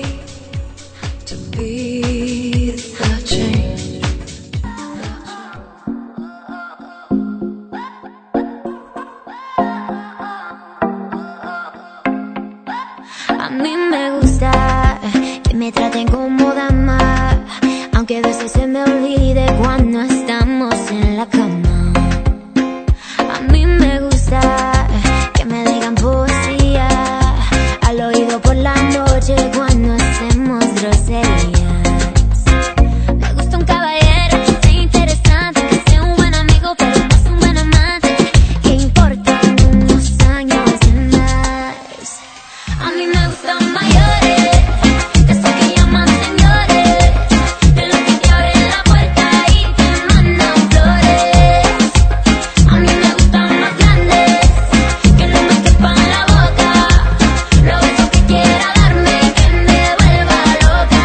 A mí me gusta que me traten como dama, aunque a veces se me olvide cuando estamos en la cama. A mí me gusta que me digan poesía al oído por la noche cuando hacemos groserías. Me gusta un caballero que sea interesante, que sea un buen amigo pero más un buen amante, que importan unos años de más. A mí me gustan mayores, de esos que llaman señores, de los que te abren la puerta y te mandan flores. A mí me gustan más grandes, que no me quepan en la boca, los besos que quiera darme, que me vuelva loca,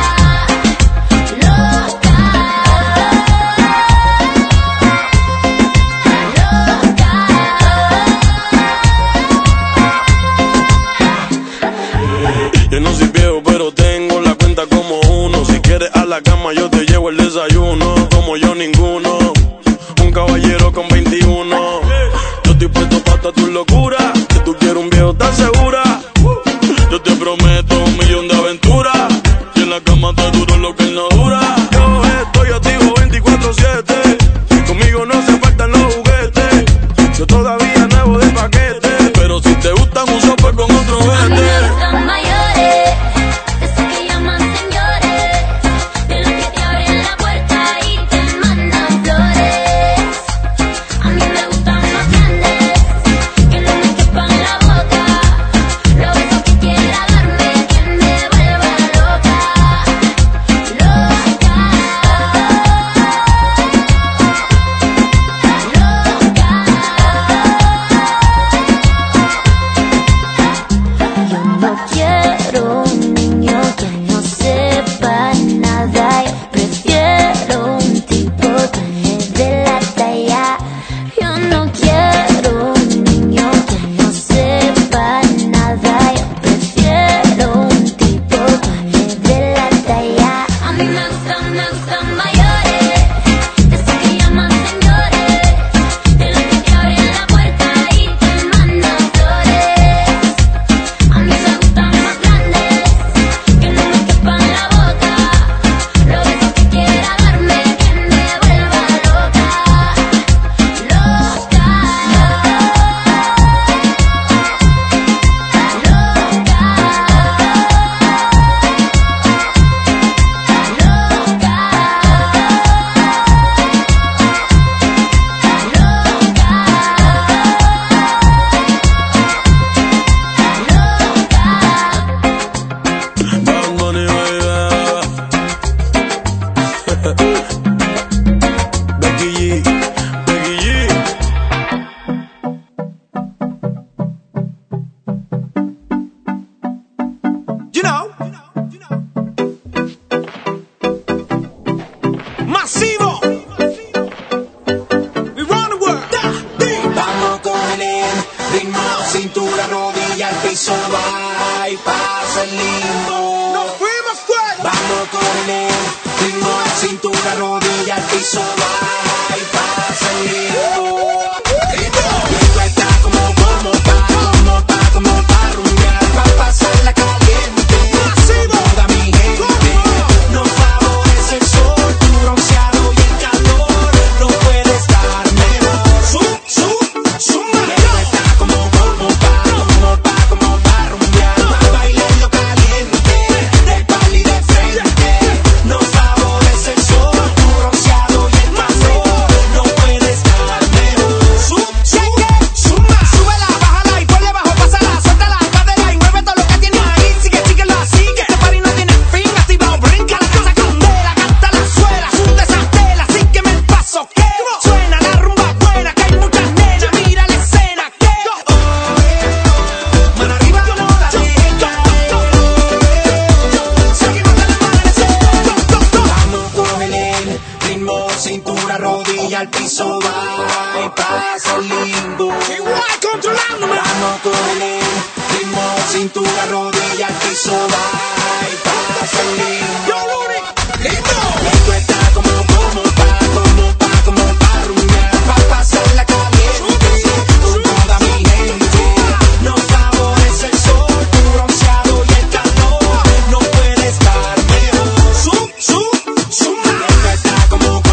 loca, Yo no soy viejo, pero tengo la cuenta como uno. Si quieres a la cama, yo te llevo el desayuno. Como yo, ninguno. Un caballero con 21. Yo estoy puesto pa' toda tu locura. Si tú quieres un viejo, ¿estás segura? Yo te prometo 1.000.000 de aventuras. Y en la cama te duro lo que él no dura. Yo estoy activo 24/7. Conmigo no se faltan los juguetes. Yo todavía nuevo de paquete. Pero si te gustan un sopa con otro a mí me vete. gustan mayores, de esos que llaman señores, de los que te abren la puerta y te mandan flores. A mí me gustan más grandes, que no me quepan en la boca, los besos que quiera darme, que me vuelva loca, loca, Yo no quiero un niño que no sepa nada. Yo prefiero un tipo que me dé la talla. Yo no quiero un niño que no sepa nada. Yo prefiero un tipo que me dé la talla. A mí me gustan mayores, de esos que llaman señores, de los que te abren la puerta y te mandan flores. A mí me gustan más grandes, que no me quepan en la boca, los besos que quiera darme, que me vuelva loca, loca, Bad Bunny, baby. Becky G, Becky G. You know. Masivo. We run the world. Vamos con el ritmo, cintura, rodilla, al piso, va y pasa el limbo. Nos fuimos fuera. Vamos con el ritmo, cintura, rodilla, al piso, va y pasa el limbo. Esto está como pa rumbear, pa pasarla caliente. con el ritmo, cintura, rodilla, al piso, va y para salir. Esto está como pa' rumbear, pa' pasarla caliente con toda mi gente. Nos favorece el sol, tu bronceado y el calor, no puede estar mejor. Esto está como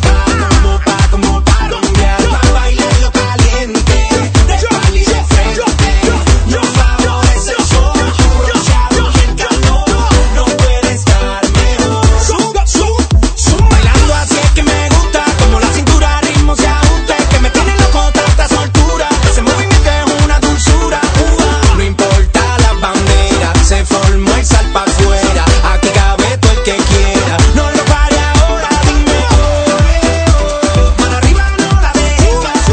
pa' rumbear, pa' bailarlo caliente, de espalda y de frente. Nos favorece el sol, tu bronceado y el calor, no puede estar mejor. Bailando así es que me gusta, como la cintura al ritmo se ajusta, es que me tiene loco tanta soltura, ese movimiento es una dulzura. No importa la bandera, se formó el sal pa' afuera, aquí cabe todo el que quiera, no lo pare ahora, dime mano arriba no la dejes,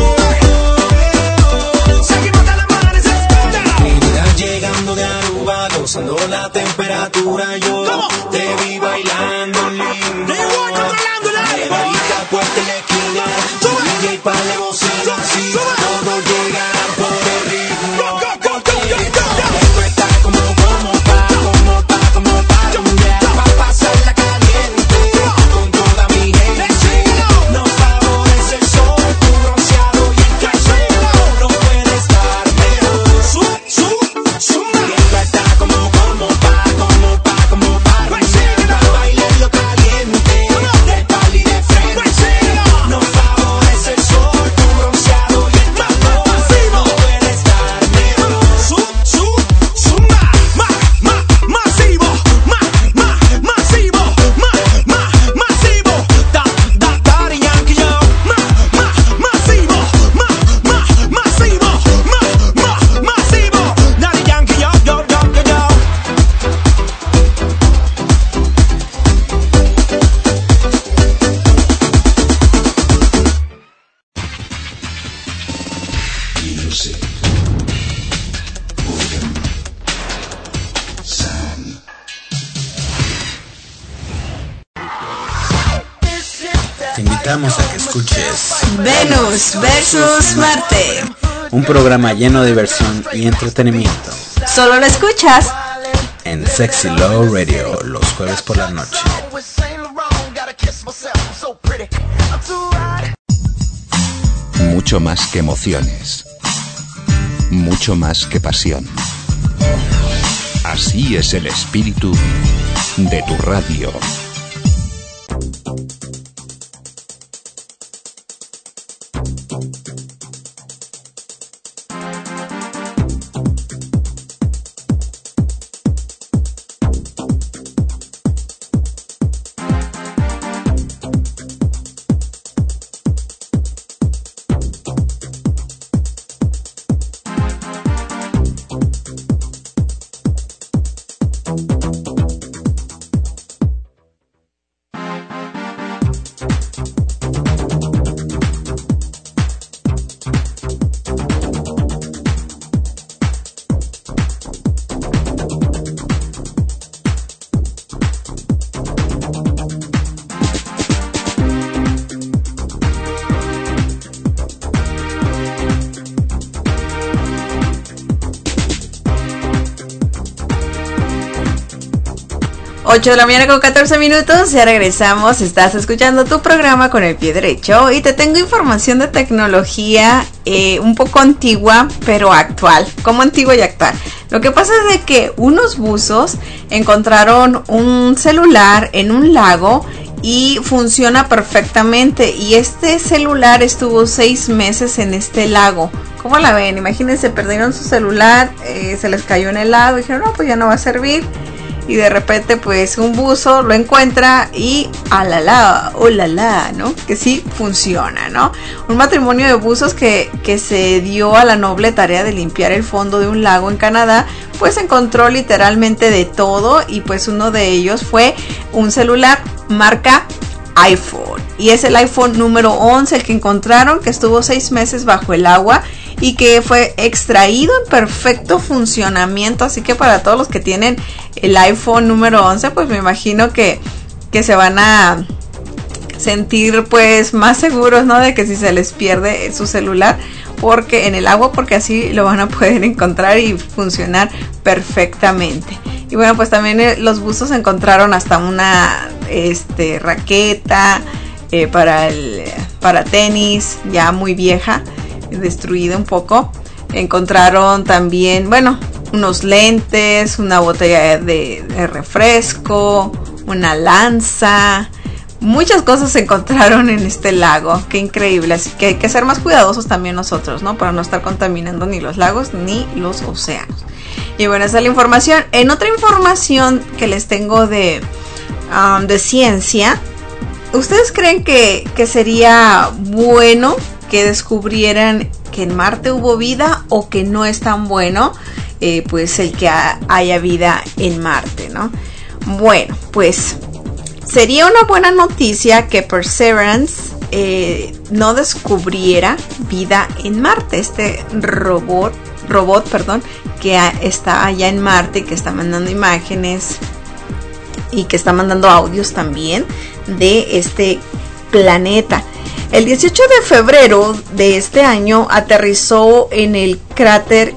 seguimos hasta el amanecer. Trinidad llegando de Aruba, gozando la temperatura, yo te vi bailando lindo. Barbarita, puerta en la esquina, DJ pa' la bocina, así todos llegan por el ritmo. Esto está como pa' rumbear, pa' pasarla caliente con toda mi gente. Nos favorece el sol, tu bronceado y el calor, no puede estar mejor. Esto está como pa' rumbear, pa' bailarlo caliente, de espalda y de frente. Nos favorece el sol, tu bronceado y el calor, no puede estar mejor. Masivo, Daddy Yankee yo. Masivo, Daddy Yankee yo. Music. Organ. Sound. Te invitamos a que escuches Venus versus Marte. un programa lleno de diversión y entretenimiento Solo lo escuchas en Sexy Love Radio los jueves por la noche. Mucho más que emociones. Mucho más que pasión. Así es el espíritu de tu radio. Ocho de la mañana con 14 minutos, ya regresamos, estás escuchando tu programa con el pie derecho y te tengo información de tecnología un poco antigua pero actual, como antigua y actual. Lo que pasa es de que unos buzos encontraron un celular en un lago y funciona perfectamente, y este celular estuvo 6 meses en este lago. ¿Cómo la ven? Imagínense, perdieron su celular, se les cayó en el lago y dijeron, no, pues ya no va a servir. Y de repente pues un buzo lo encuentra y alala, olala, ¿no? Que sí funciona, ¿no? Un matrimonio de buzos que se dio a la noble tarea de limpiar el fondo de un lago en Canadá, pues encontró literalmente de todo, y pues uno de ellos fue un celular marca iPhone, y es el iPhone número 11 el que encontraron, que estuvo 6 meses bajo el agua y que fue extraído en perfecto funcionamiento. Así que para todos los que tienen el iPhone número 11, pues me imagino que se van a sentir pues más seguros, ¿no? De que si se les pierde su celular, porque así lo van a poder encontrar y funcionar perfectamente. Y bueno, pues también los buzos encontraron hasta una raqueta para tenis, ya muy vieja, destruida un poco. Encontraron también, bueno, unos lentes, una botella de refresco, una lanza. Muchas cosas se encontraron en este lago, qué increíble, así que hay que ser más cuidadosos también nosotros, ¿no? Para no estar contaminando ni los lagos ni los océanos. Y bueno, esa es la información. En otra información que les tengo de ciencia, ¿ustedes creen que sería bueno que descubrieran que en Marte hubo vida o que no es tan bueno pues el que haya vida en Marte, ¿no? Bueno, pues sería una buena noticia que Perseverance no descubriera vida en Marte. Este robot, que está allá en Marte, que está mandando imágenes y que está mandando audios también de este planeta. El 18 de febrero de este año aterrizó en el cráter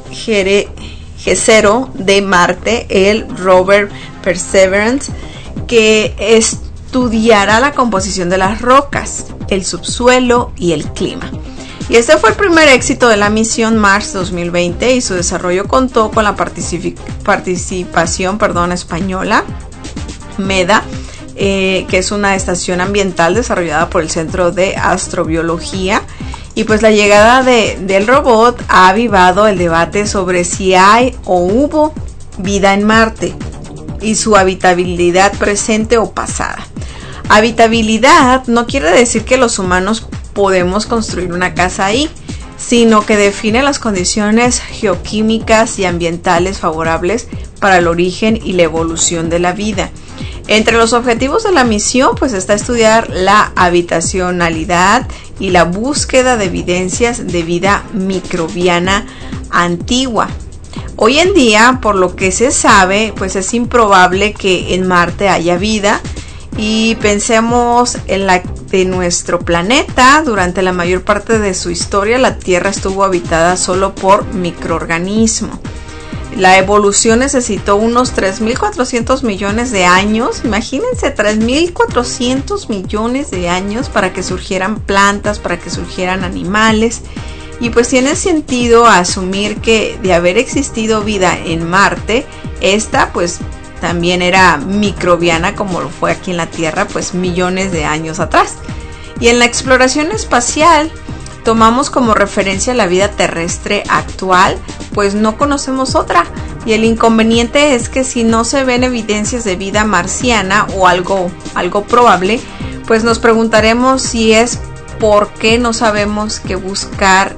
G0 de Marte el rover Perseverance, que estudiará la composición de las rocas, el subsuelo y el clima. Y este fue el primer éxito de la misión Mars 2020 y su desarrollo contó con la participación española MEDA, que es una estación ambiental desarrollada por el Centro de Astrobiología. Y pues la llegada del robot ha avivado el debate sobre si hay o hubo vida en Marte y su habitabilidad presente o pasada. Habitabilidad no quiere decir que los humanos podemos construir una casa ahí, sino que define las condiciones geoquímicas y ambientales favorables para el origen y la evolución de la vida. Entre los objetivos de la misión pues está estudiar la habitacionalidad y la búsqueda de evidencias de vida microbiana antigua. Hoy en día, por lo que se sabe, pues es improbable que en Marte haya vida. Y pensemos en la de nuestro planeta. Durante la mayor parte de su historia, la Tierra estuvo habitada solo por microorganismos. La evolución necesitó unos 3.400 millones de años. Imagínense, 3.400 millones de años para que surgieran plantas, para que surgieran animales. Y pues tiene sentido asumir que de haber existido vida en Marte, esta pues también era microbiana como lo fue aquí en la Tierra pues millones de años atrás. Y en la exploración espacial tomamos como referencia la vida terrestre actual, pues no conocemos otra. Y el inconveniente es que si no se ven evidencias de vida marciana o algo probable, pues nos preguntaremos si es por qué no sabemos qué buscar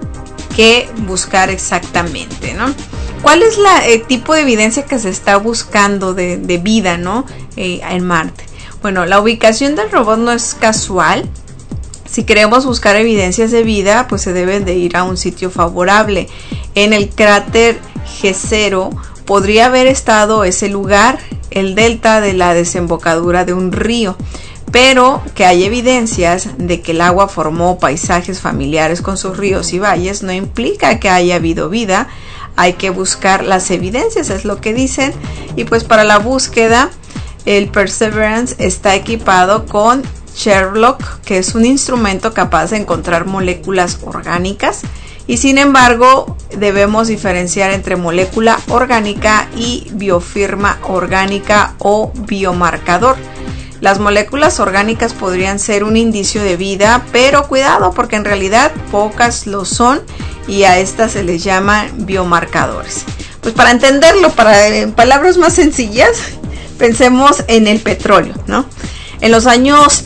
exactamente, ¿no? ¿Cuál es el tipo de evidencia que se está buscando de vida, ¿no? En Marte? Bueno, la ubicación del robot no es casual. Si queremos buscar evidencias de vida, pues se debe de ir a un sitio favorable. En el cráter G0 podría haber estado ese lugar, el delta de la desembocadura de un río. Pero que hay evidencias de que el agua formó paisajes familiares con sus ríos y valles no implica que haya habido vida. Hay que buscar las evidencias, es lo que dicen. Y pues para la búsqueda, el Perseverance está equipado con Sherlock, que es un instrumento capaz de encontrar moléculas orgánicas. Y sin embargo, debemos diferenciar entre molécula orgánica y biofirma orgánica o biomarcador. Las moléculas orgánicas podrían ser un indicio de vida, pero cuidado porque en realidad pocas lo son y a estas se les llama biomarcadores. Pues para entenderlo, en palabras más sencillas, pensemos en el petróleo, ¿no? En los años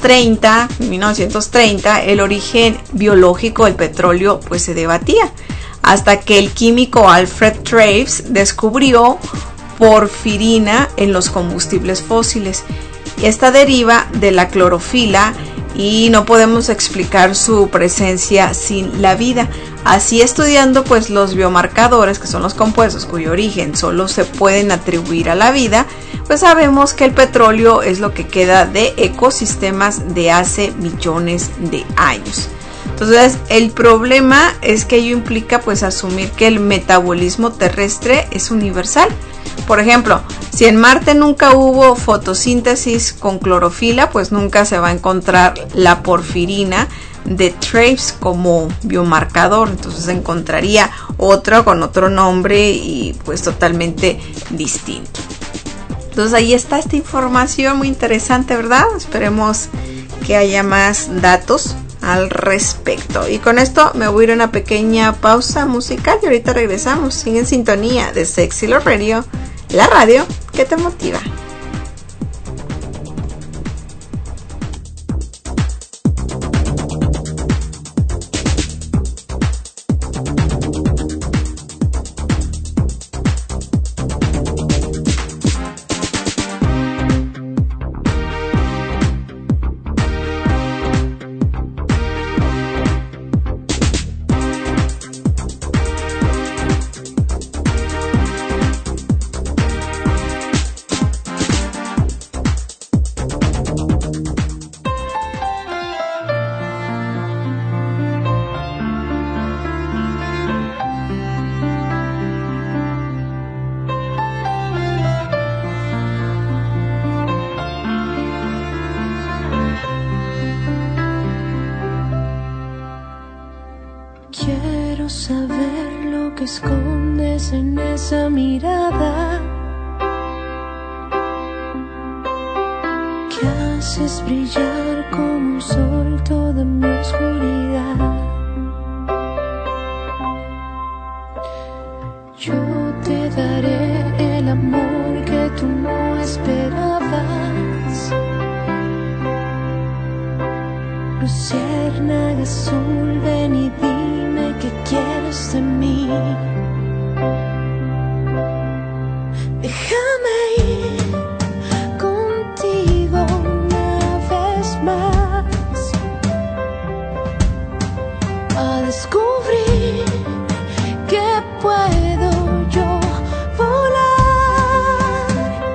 1930, el origen biológico del petróleo pues se debatía, hasta que el químico Alfred Traves descubrió porfirina en los combustibles fósiles. Esta deriva de la clorofila y no podemos explicar su presencia sin la vida. Así, estudiando pues los biomarcadores, que son los compuestos cuyo origen solo se pueden atribuir a la vida, pues sabemos que el petróleo es lo que queda de ecosistemas de hace millones de años. Entonces el problema es que ello implica pues asumir que el metabolismo terrestre es universal. Por ejemplo, si en Marte nunca hubo fotosíntesis con clorofila, pues nunca se va a encontrar la porfirina de Traves como biomarcador. Entonces se encontraría otro con otro nombre y pues totalmente distinto. Entonces ahí está esta información muy interesante, ¿verdad? Esperemos que haya más datos al respecto. Y con esto me voy a ir a una pequeña pausa musical y ahorita regresamos. Sigue en sintonía de Sexy Love Radio, la radio que te motiva. Quiero saber lo que escondes en esa mirada que haces brillar como un sol toda mi oscuridad. Yo te daré el amor que tú no esperabas. Luciérnaga azul, ven y dime qué quieres de mí. Déjame ir contigo una vez más a descubrir que puedo yo volar.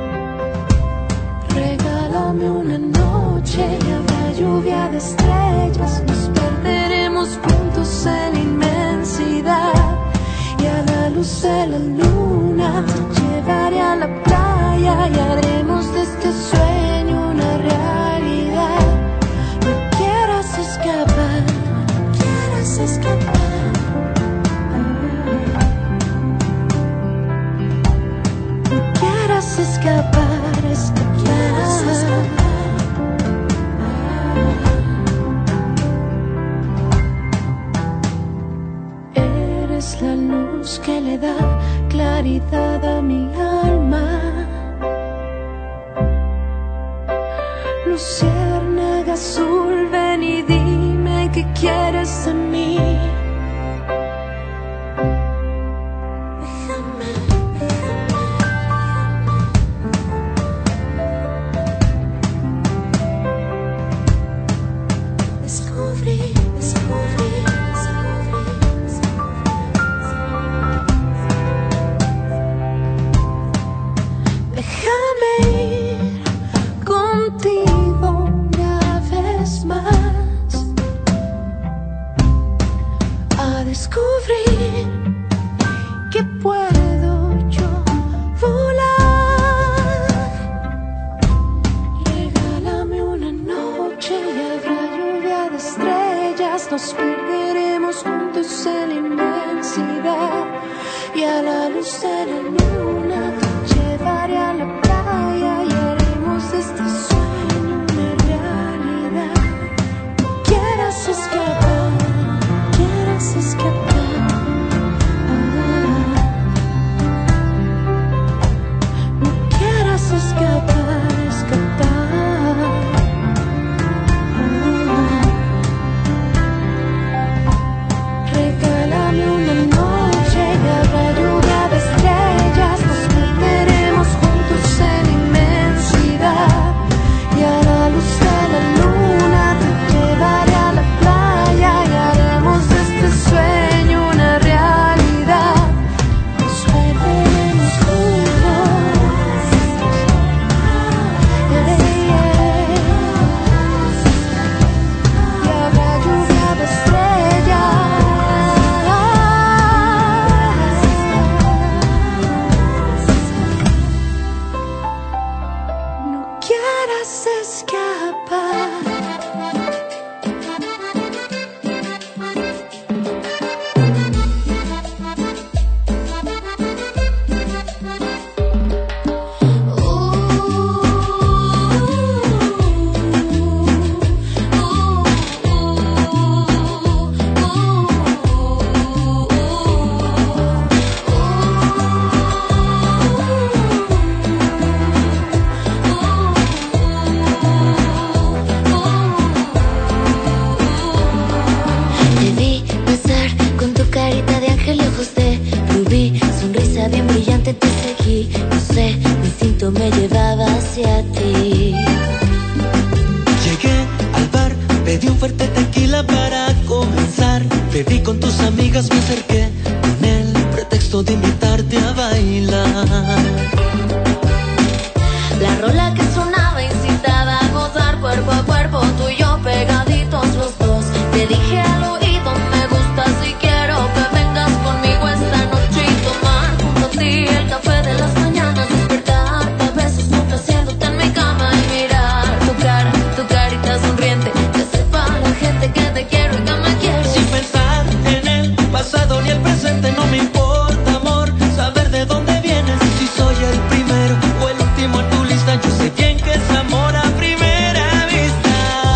Regálame una noche y habrá lluvia de estrellas. Nos perderemos juntos en la inmensidad y a la luz de la luna te llevaré a la playa y haremos de este sueño una realidad. No quieras escapar, no quieras escapar. No quieras escapar, escapar. Eres la luz que le da claridad a mi alma. Luciérnaga azul, ven y dime qué quieres de mí. Nos perderemos juntos en la inmensidad y a la luz de la luna te llevaré a la playa y haremos de este sueño una realidad. No quieras escapar, no quieras escapar. No quieras escapar, escapar. Una noche y habrá lluvia de estrellas. Nos perderemos juntos repente te seguí, no sé, mi instinto me llevaba hacia ti. Llegué al bar, pedí un fuerte tequila para comenzar. Bebí con tus amigas, me acerqué con el pretexto de invitarte a bailar. La rola que sonaba incitaba a gozar cuerpo a cuerpo, tú y yo pegaditos los dos. Te dije al oído, me gustas y quiero que vengas conmigo esta noche y tomar junto a ti el café de las mañanas, despertarte a besos complaciéndote en mi cama y mirar tu carita sonriente, que sepa la gente que te quiero y que me quieres. Sin pensar en el pasado ni el presente, no me importa, amor, saber de dónde vienes. Si soy el primero o el último en tu lista, yo sé bien que es amor a primera vista.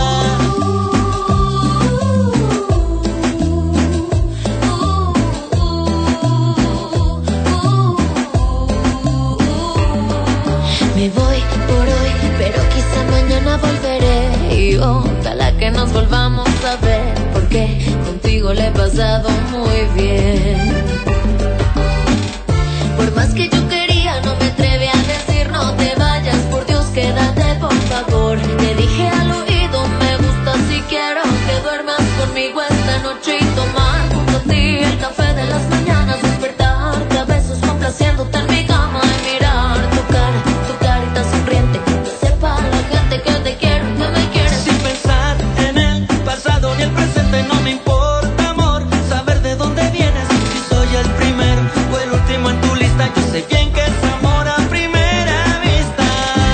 Me voy por hoy, pero quizá mañana volveré y ojalá que nos volvamos a ver, porque contigo le he pasado muy bien. Por más que yo quería, no me atreví a decir no te vayas, por Dios quédate por favor. Te dije al oído, me gustas y quiero que duermas conmigo esta noche y tomar junto a ti el café de las mañanas, despertarte a besos complaciéndote en mi cama y mirar tu carita sonriente, que sepa la gente que te quiero y que me quieres. Sin pensar en el pasado ni el presente, no me importa, amor, saber de dónde vienes. Si soy el primero o el último en tu lista, yo sé bien que es amor a primera vista.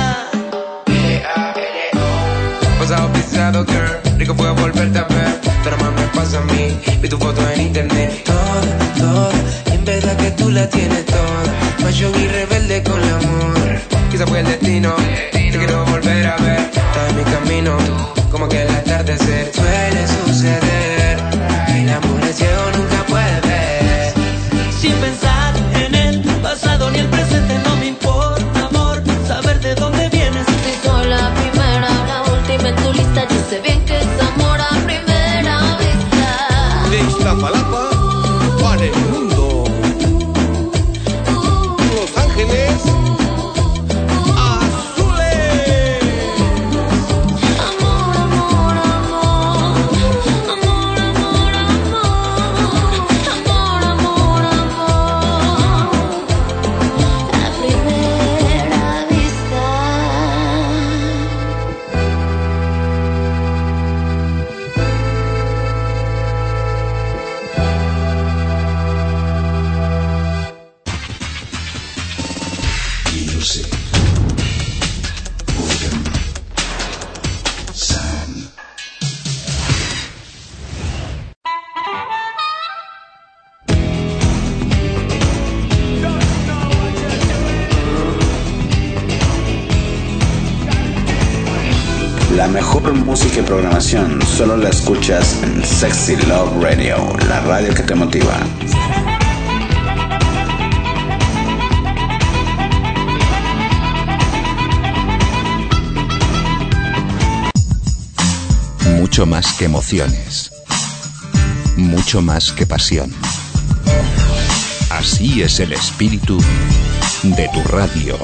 Pasado pisado, girl, rico fue volverte a ver, pero más me pasa a mí, vi tu foto en internet. Toda, y en verdad que tú la tienes toda, pasión y rebelde con el amor. Quizá fue el destino, te quiero volver a ver, estás en mi camino, como que el atardecer suele suceder, el amor es ciego, nunca puede ver. Sin pensar en el pasado ni el presente, no me importa, amor, saber de dónde vienes. Si soy la primera o la última en tu lista, yo sé bien que es amor a primera vista. De Iztapalapa para el mundo. Los Ángeles Azules. Amor, amor, amor. Amor, amor, amor. Amor, amor, amor. A primera vista. Music. Rhythm. Sound. La mejor música y programación solo la escuchas en Sexy Love Radio, la radio que te motiva. Mucho más que emociones. Mucho más que pasión. Así es el espíritu de tu radio.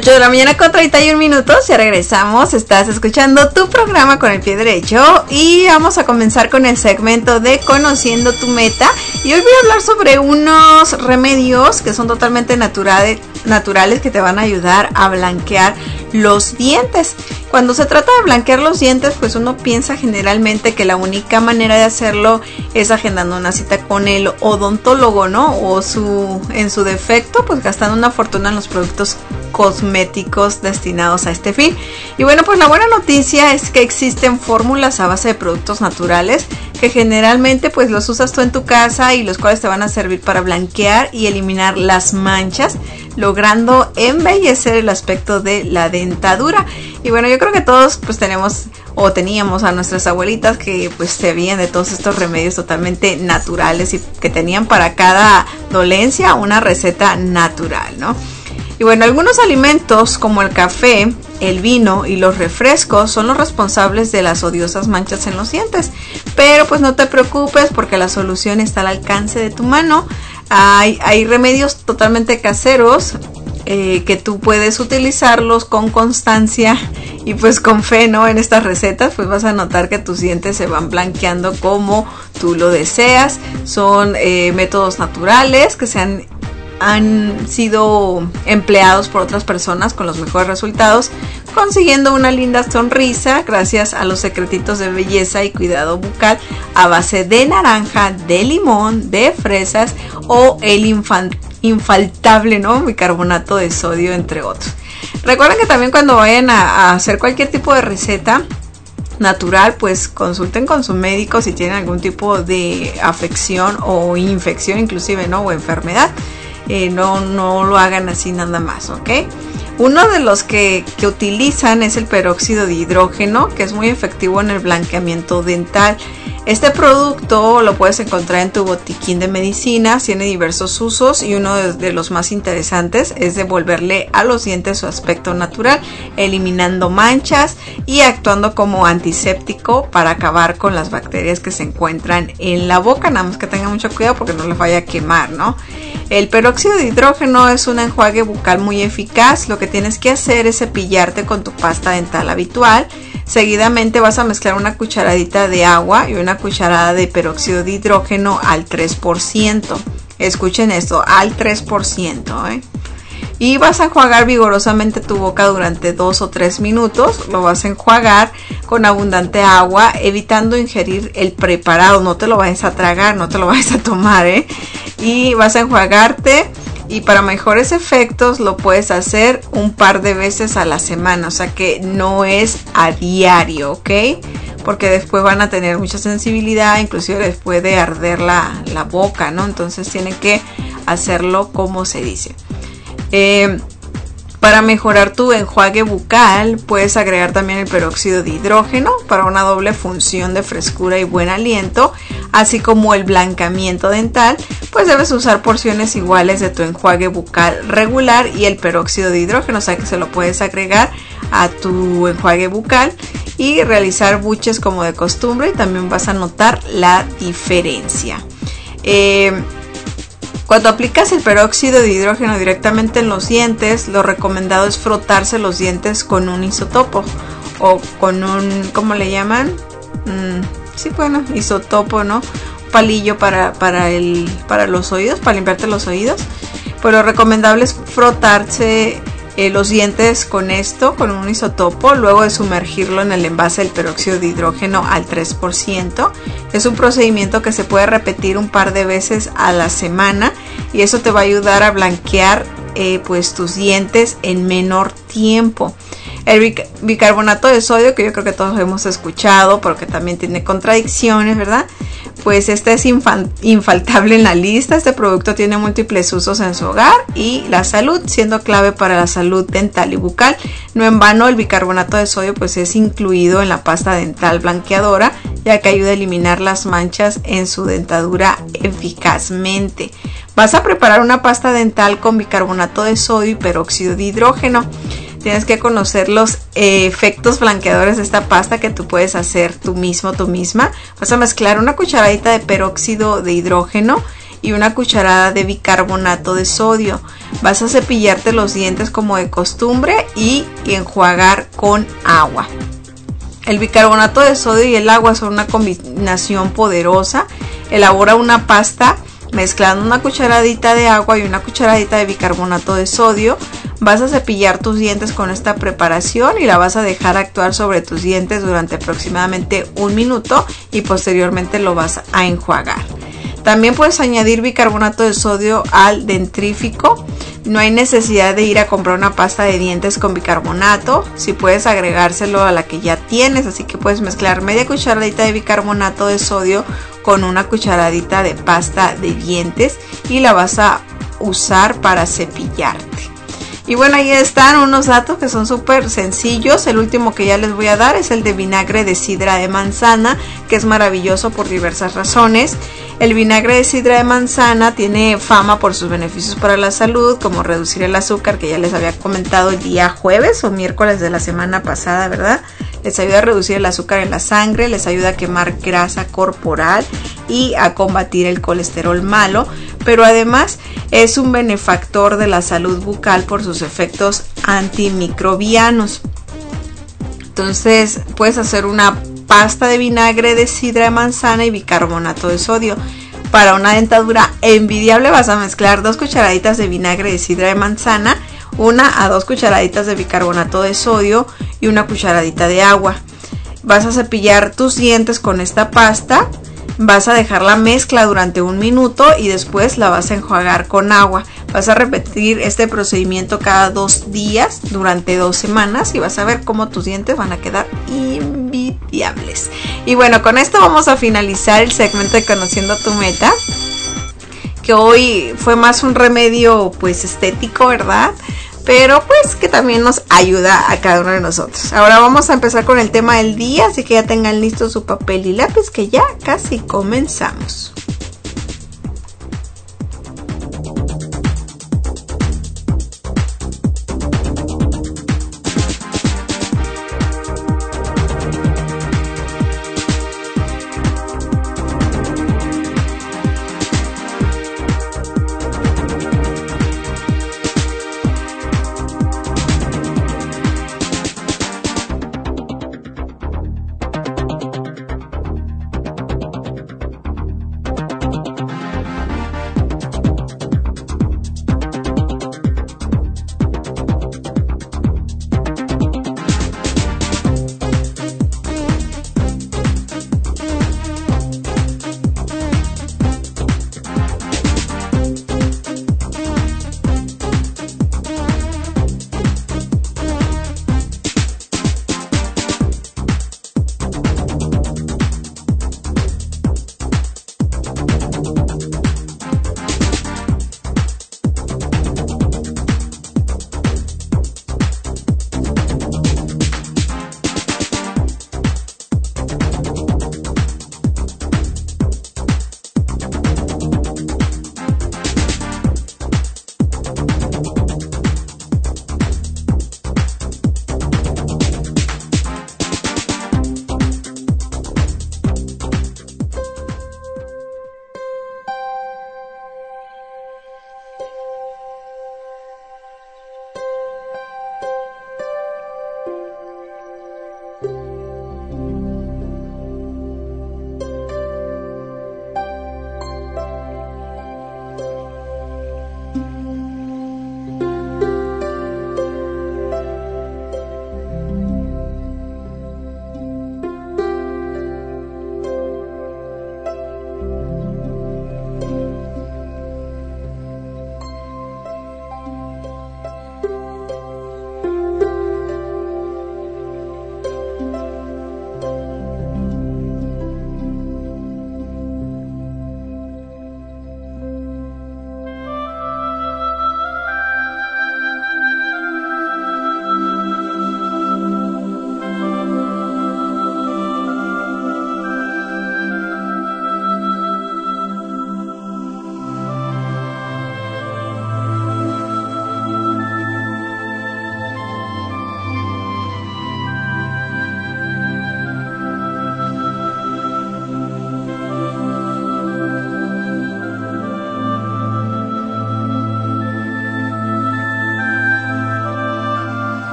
8 de la mañana con 31 minutos, ya regresamos, estás escuchando tu programa Con el Pie Derecho y vamos a comenzar con el segmento de Conociendo tu Meta y hoy voy a hablar sobre unos remedios que son totalmente naturales que te van a ayudar a blanquear los dientes. Cuando se trata de blanquear los dientes, pues uno piensa generalmente que la única manera de hacerlo es agendando una cita con el odontólogo, ¿no? O en su defecto, pues gastando una fortuna en los productos cosméticos destinados a este fin. Y bueno, pues la buena noticia es que existen fórmulas a base de productos naturales que generalmente pues los usas tú en tu casa y los cuales te van a servir para blanquear y eliminar las manchas, logrando embellecer el aspecto de la dentadura. Y bueno, yo creo que todos pues tenemos o teníamos a nuestras abuelitas que pues se veían de todos estos remedios totalmente naturales y que tenían para cada dolencia una receta natural, ¿no? Y bueno, algunos alimentos como el café, el vino y los refrescos son los responsables de las odiosas manchas en los dientes. Pero pues no te preocupes porque la solución está al alcance de tu mano. Hay remedios totalmente caseros que tú puedes utilizarlos con constancia y pues con fe, ¿no? En estas recetas pues vas a notar que tus dientes se van blanqueando como tú lo deseas. Son métodos naturales que han sido empleados por otras personas con los mejores resultados, consiguiendo una linda sonrisa gracias a los secretitos de belleza y cuidado bucal a base de naranja, de limón, de fresas o el infaltable, ¿no? Bicarbonato de sodio, entre otros. Recuerden que también cuando vayan a hacer cualquier tipo de receta natural, pues consulten con su médico si tienen algún tipo de afección o infección inclusive, ¿no? O enfermedad. No lo hagan así nada más, ¿ok? Uno de los que utilizan es el peróxido de hidrógeno, que es muy efectivo en el blanqueamiento dental. Este producto lo puedes encontrar en tu botiquín de medicinas, tiene diversos usos y uno de los más interesantes es devolverle a los dientes su aspecto natural, eliminando manchas y actuando como antiséptico para acabar con las bacterias que se encuentran en la boca. Nada más que tengan mucho cuidado porque no les vaya a quemar, ¿no? El peróxido de hidrógeno es un enjuague bucal muy eficaz. Lo que tienes que hacer es cepillarte con tu pasta dental habitual. Seguidamente vas a mezclar una cucharadita de agua y una cucharada de peróxido de hidrógeno al 3%. Escuchen esto, al 3%, Y vas a enjuagar vigorosamente tu boca durante 2 o 3 minutos. Lo vas a enjuagar con abundante agua, evitando ingerir el preparado. No te lo vayas a tragar, no te lo vayas a tomar, Y vas a enjuagarte. Y para mejores efectos lo puedes hacer un par de veces a la semana, o sea que no es a diario, ¿ok? Porque después van a tener mucha sensibilidad, inclusive les puede arder la boca, ¿no? Entonces tienen que hacerlo como se dice. Para mejorar tu enjuague bucal puedes agregar también el peróxido de hidrógeno para una doble función de frescura y buen aliento, así como el blancamiento dental. Pues debes usar porciones iguales de tu enjuague bucal regular y el peróxido de hidrógeno, o sea que se lo puedes agregar a tu enjuague bucal y realizar buches como de costumbre y también vas a notar la diferencia. Cuando aplicas el peróxido de hidrógeno directamente en los dientes, lo recomendado es frotarse los dientes con un isotopo o con un, ¿cómo le llaman? Isotopo, ¿no? Palillo para los oídos, para limpiarte los oídos. Pues lo recomendable es frotarse los dientes con esto, con un isotopo, luego de sumergirlo en el envase del peróxido de hidrógeno al 3%. Es un procedimiento que se puede repetir un par de veces a la semana y eso te va a ayudar a blanquear pues tus dientes en menor tiempo. El bicarbonato de sodio, que yo creo que todos hemos escuchado, porque también tiene contradicciones, ¿verdad? Pues este es infaltable en la lista. Este producto tiene múltiples usos en su hogar y la salud, siendo clave para la salud dental y bucal. No en vano el bicarbonato de sodio pues es incluido en la pasta dental blanqueadora, ya que ayuda a eliminar las manchas en su dentadura eficazmente. Vas a preparar una pasta dental con bicarbonato de sodio y peróxido de hidrógeno. Tienes que conocer los efectos blanqueadores de esta pasta que tú puedes hacer tú mismo, tú misma. Vas a mezclar una cucharadita de peróxido de hidrógeno y una cucharada de bicarbonato de sodio. Vas a cepillarte los dientes como de costumbre y enjuagar con agua. El bicarbonato de sodio y el agua son una combinación poderosa. Elabora una pasta mezclando una cucharadita de agua y una cucharadita de bicarbonato de sodio. Vas a cepillar tus dientes con esta preparación y la vas a dejar actuar sobre tus dientes durante aproximadamente 1 minuto y posteriormente lo vas a enjuagar. También puedes añadir bicarbonato de sodio al dentrífico. No hay necesidad de ir a comprar una pasta de dientes con bicarbonato. Si puedes agregárselo a la que ya tienes, así que puedes mezclar media cucharadita de bicarbonato de sodio con una cucharadita de pasta de dientes y la vas a usar para cepillarte. Y bueno, ahí están unos datos que son súper sencillos. El último que ya les voy a dar es el de vinagre de sidra de manzana, que es maravilloso por diversas razones. El vinagre de sidra de manzana tiene fama por sus beneficios para la salud, como reducir el azúcar, que ya les había comentado el día jueves o miércoles de la semana pasada, ¿verdad? Les ayuda a reducir el azúcar en la sangre, les ayuda a quemar grasa corporal y a combatir el colesterol malo, pero además es un benefactor de la salud bucal por sus efectos antimicrobianos. Entonces puedes hacer una pasta de vinagre de sidra de manzana y bicarbonato de sodio. Para una dentadura envidiable vas a mezclar 2 cucharaditas de vinagre de sidra de manzana, 1 a 2 cucharaditas de bicarbonato de sodio y 1 cucharadita de agua. Vas a cepillar tus dientes con esta pasta, vas a dejar la mezcla durante 1 minuto y después la vas a enjuagar con agua. Vas a repetir este procedimiento cada 2 días durante 2 semanas y vas a ver cómo tus dientes van a quedar invidiables. Y bueno, con esto vamos a finalizar el segmento de Conociendo tu Meta, que hoy fue más un remedio pues estético, ¿verdad? Pero pues que también nos ayuda a cada uno de nosotros. Ahora vamos a empezar con el tema del día, así que ya tengan listo su papel y lápiz, que ya casi comenzamos.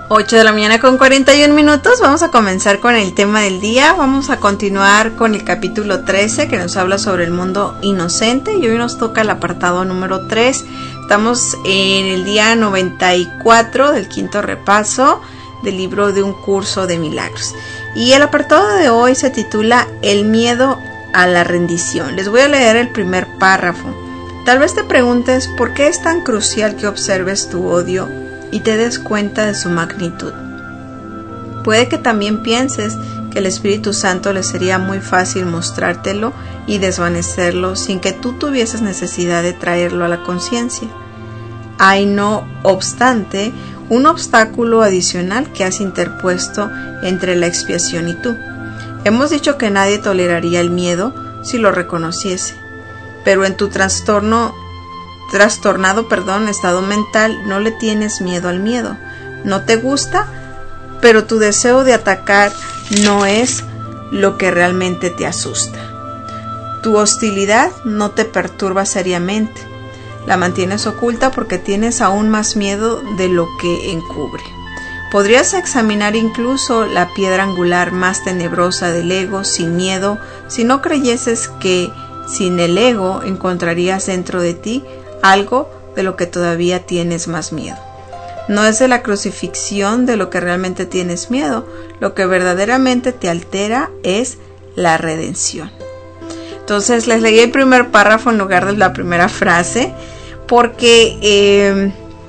8 de la mañana con 41 minutos. Vamos a comenzar con el tema del día. Vamos a continuar con el capítulo 13 que nos habla sobre el mundo inocente, y hoy nos toca el apartado número 3. Estamos en el día 94 del quinto repaso del libro de un curso de milagros, y el apartado de hoy se titula El miedo a la rendición. Les voy a leer el primer párrafo. Tal vez te preguntes por qué es tan crucial que observes tu odio y te des cuenta de su magnitud. Puede que también pienses que el Espíritu Santo le sería muy fácil mostrártelo y desvanecerlo sin que tú tuvieses necesidad de traerlo a la conciencia. Hay, no obstante, un obstáculo adicional que has interpuesto entre la expiación y tú. Hemos dicho que nadie toleraría el miedo si lo reconociese, pero en tu trastornado estado mental no le tienes miedo al miedo. No te gusta, pero tu deseo de atacar no es lo que realmente te asusta. Tu hostilidad no te perturba seriamente. La mantienes oculta porque tienes aún más miedo de lo que encubre. Podrías examinar incluso la piedra angular más tenebrosa del ego sin miedo si no creyeses que sin el ego encontrarías dentro de ti algo de lo que todavía tienes más miedo. No es de la crucifixión de lo que realmente tienes miedo. Lo que verdaderamente te altera es la redención. Entonces les leí el primer párrafo en lugar de la primera frase, porque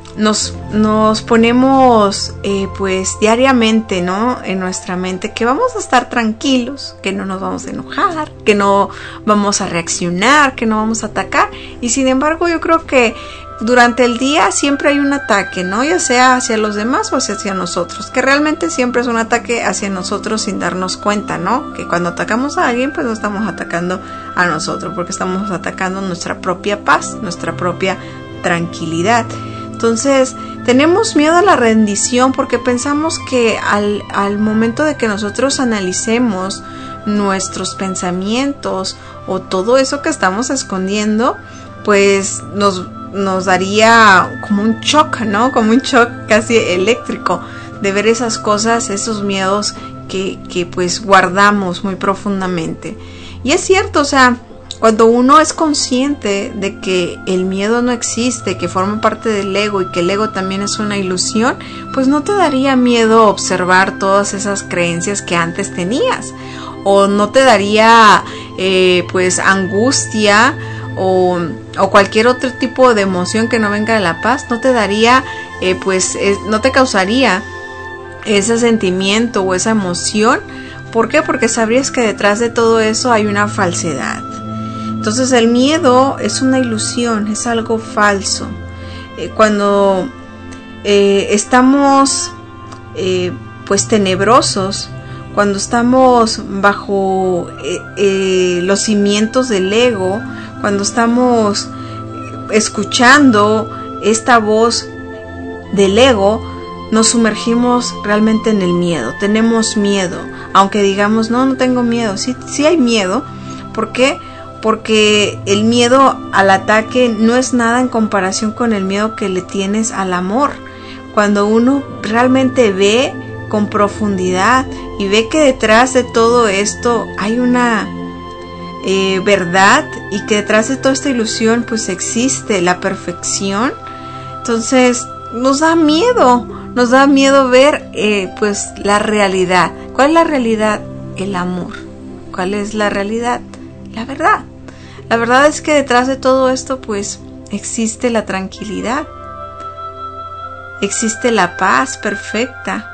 nos ponemos pues diariamente, ¿no?, en nuestra mente que vamos a estar tranquilos, que no nos vamos a enojar, que no vamos a reaccionar, que no vamos a atacar, y sin embargo yo creo que durante el día siempre hay un ataque, ¿no?, ya sea hacia los demás o hacia nosotros, que realmente siempre es un ataque hacia nosotros sin darnos cuenta, ¿no?, que cuando atacamos a alguien pues no estamos atacando a nosotros, porque estamos atacando nuestra propia paz, nuestra propia tranquilidad. Entonces tenemos miedo a la rendición porque pensamos que al momento de que nosotros analicemos nuestros pensamientos o todo eso que estamos escondiendo, pues nos daría como un shock, ¿no? Como un shock casi eléctrico de ver esas cosas, esos miedos que pues guardamos muy profundamente. Y es cierto, o sea, cuando uno es consciente de que el miedo no existe, que forma parte del ego y que el ego también es una ilusión, pues no te daría miedo observar todas esas creencias que antes tenías, o no te daría pues angustia o cualquier otro tipo de emoción que no venga de la paz, no te daría no te causaría ese sentimiento o esa emoción. ¿Por qué? Porque sabrías que detrás de todo eso hay una falsedad. Entonces el miedo es una ilusión, es algo falso. Cuando estamos pues tenebrosos, cuando estamos bajo los cimientos del ego, cuando estamos escuchando esta voz del ego, nos sumergimos realmente en el miedo. Tenemos miedo, aunque digamos no tengo miedo. Sí hay miedo. ¿Por qué? Porque el miedo al ataque no es nada en comparación con el miedo que le tienes al amor. Cuando uno realmente ve con profundidad y ve que detrás de todo esto hay una verdad, y que detrás de toda esta ilusión pues existe la perfección, entonces nos da miedo ver pues la realidad. ¿Cuál es la realidad? El amor. ¿Cuál es la realidad? La verdad. La verdad es que detrás de todo esto pues existe la tranquilidad, existe la paz perfecta.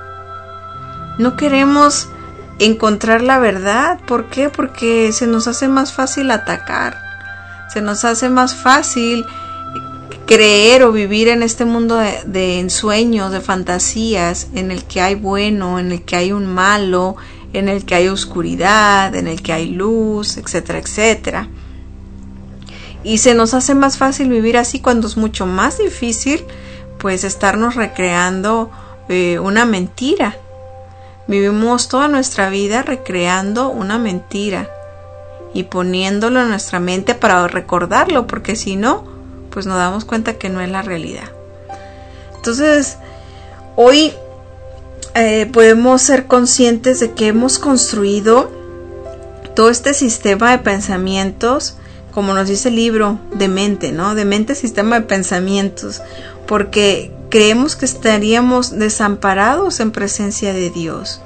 No queremos encontrar la verdad. ¿Por qué? Porque se nos hace más fácil atacar, se nos hace más fácil creer o vivir en este mundo de ensueños, de fantasías, en el que hay bueno, en el que hay un malo, en el que hay oscuridad, en el que hay luz, etcétera, etcétera. Y se nos hace más fácil vivir así, cuando es mucho más difícil pues estarnos recreando una mentira. Vivimos toda nuestra vida recreando una mentira y poniéndolo en nuestra mente para recordarlo, porque si no, pues nos damos cuenta que no es la realidad. Entonces, hoy podemos ser conscientes de que hemos construido todo este sistema de pensamientos, como nos dice el libro, de mente, ¿no? De mente, sistema de pensamientos, porque creemos que estaríamos desamparados en presencia de Dios.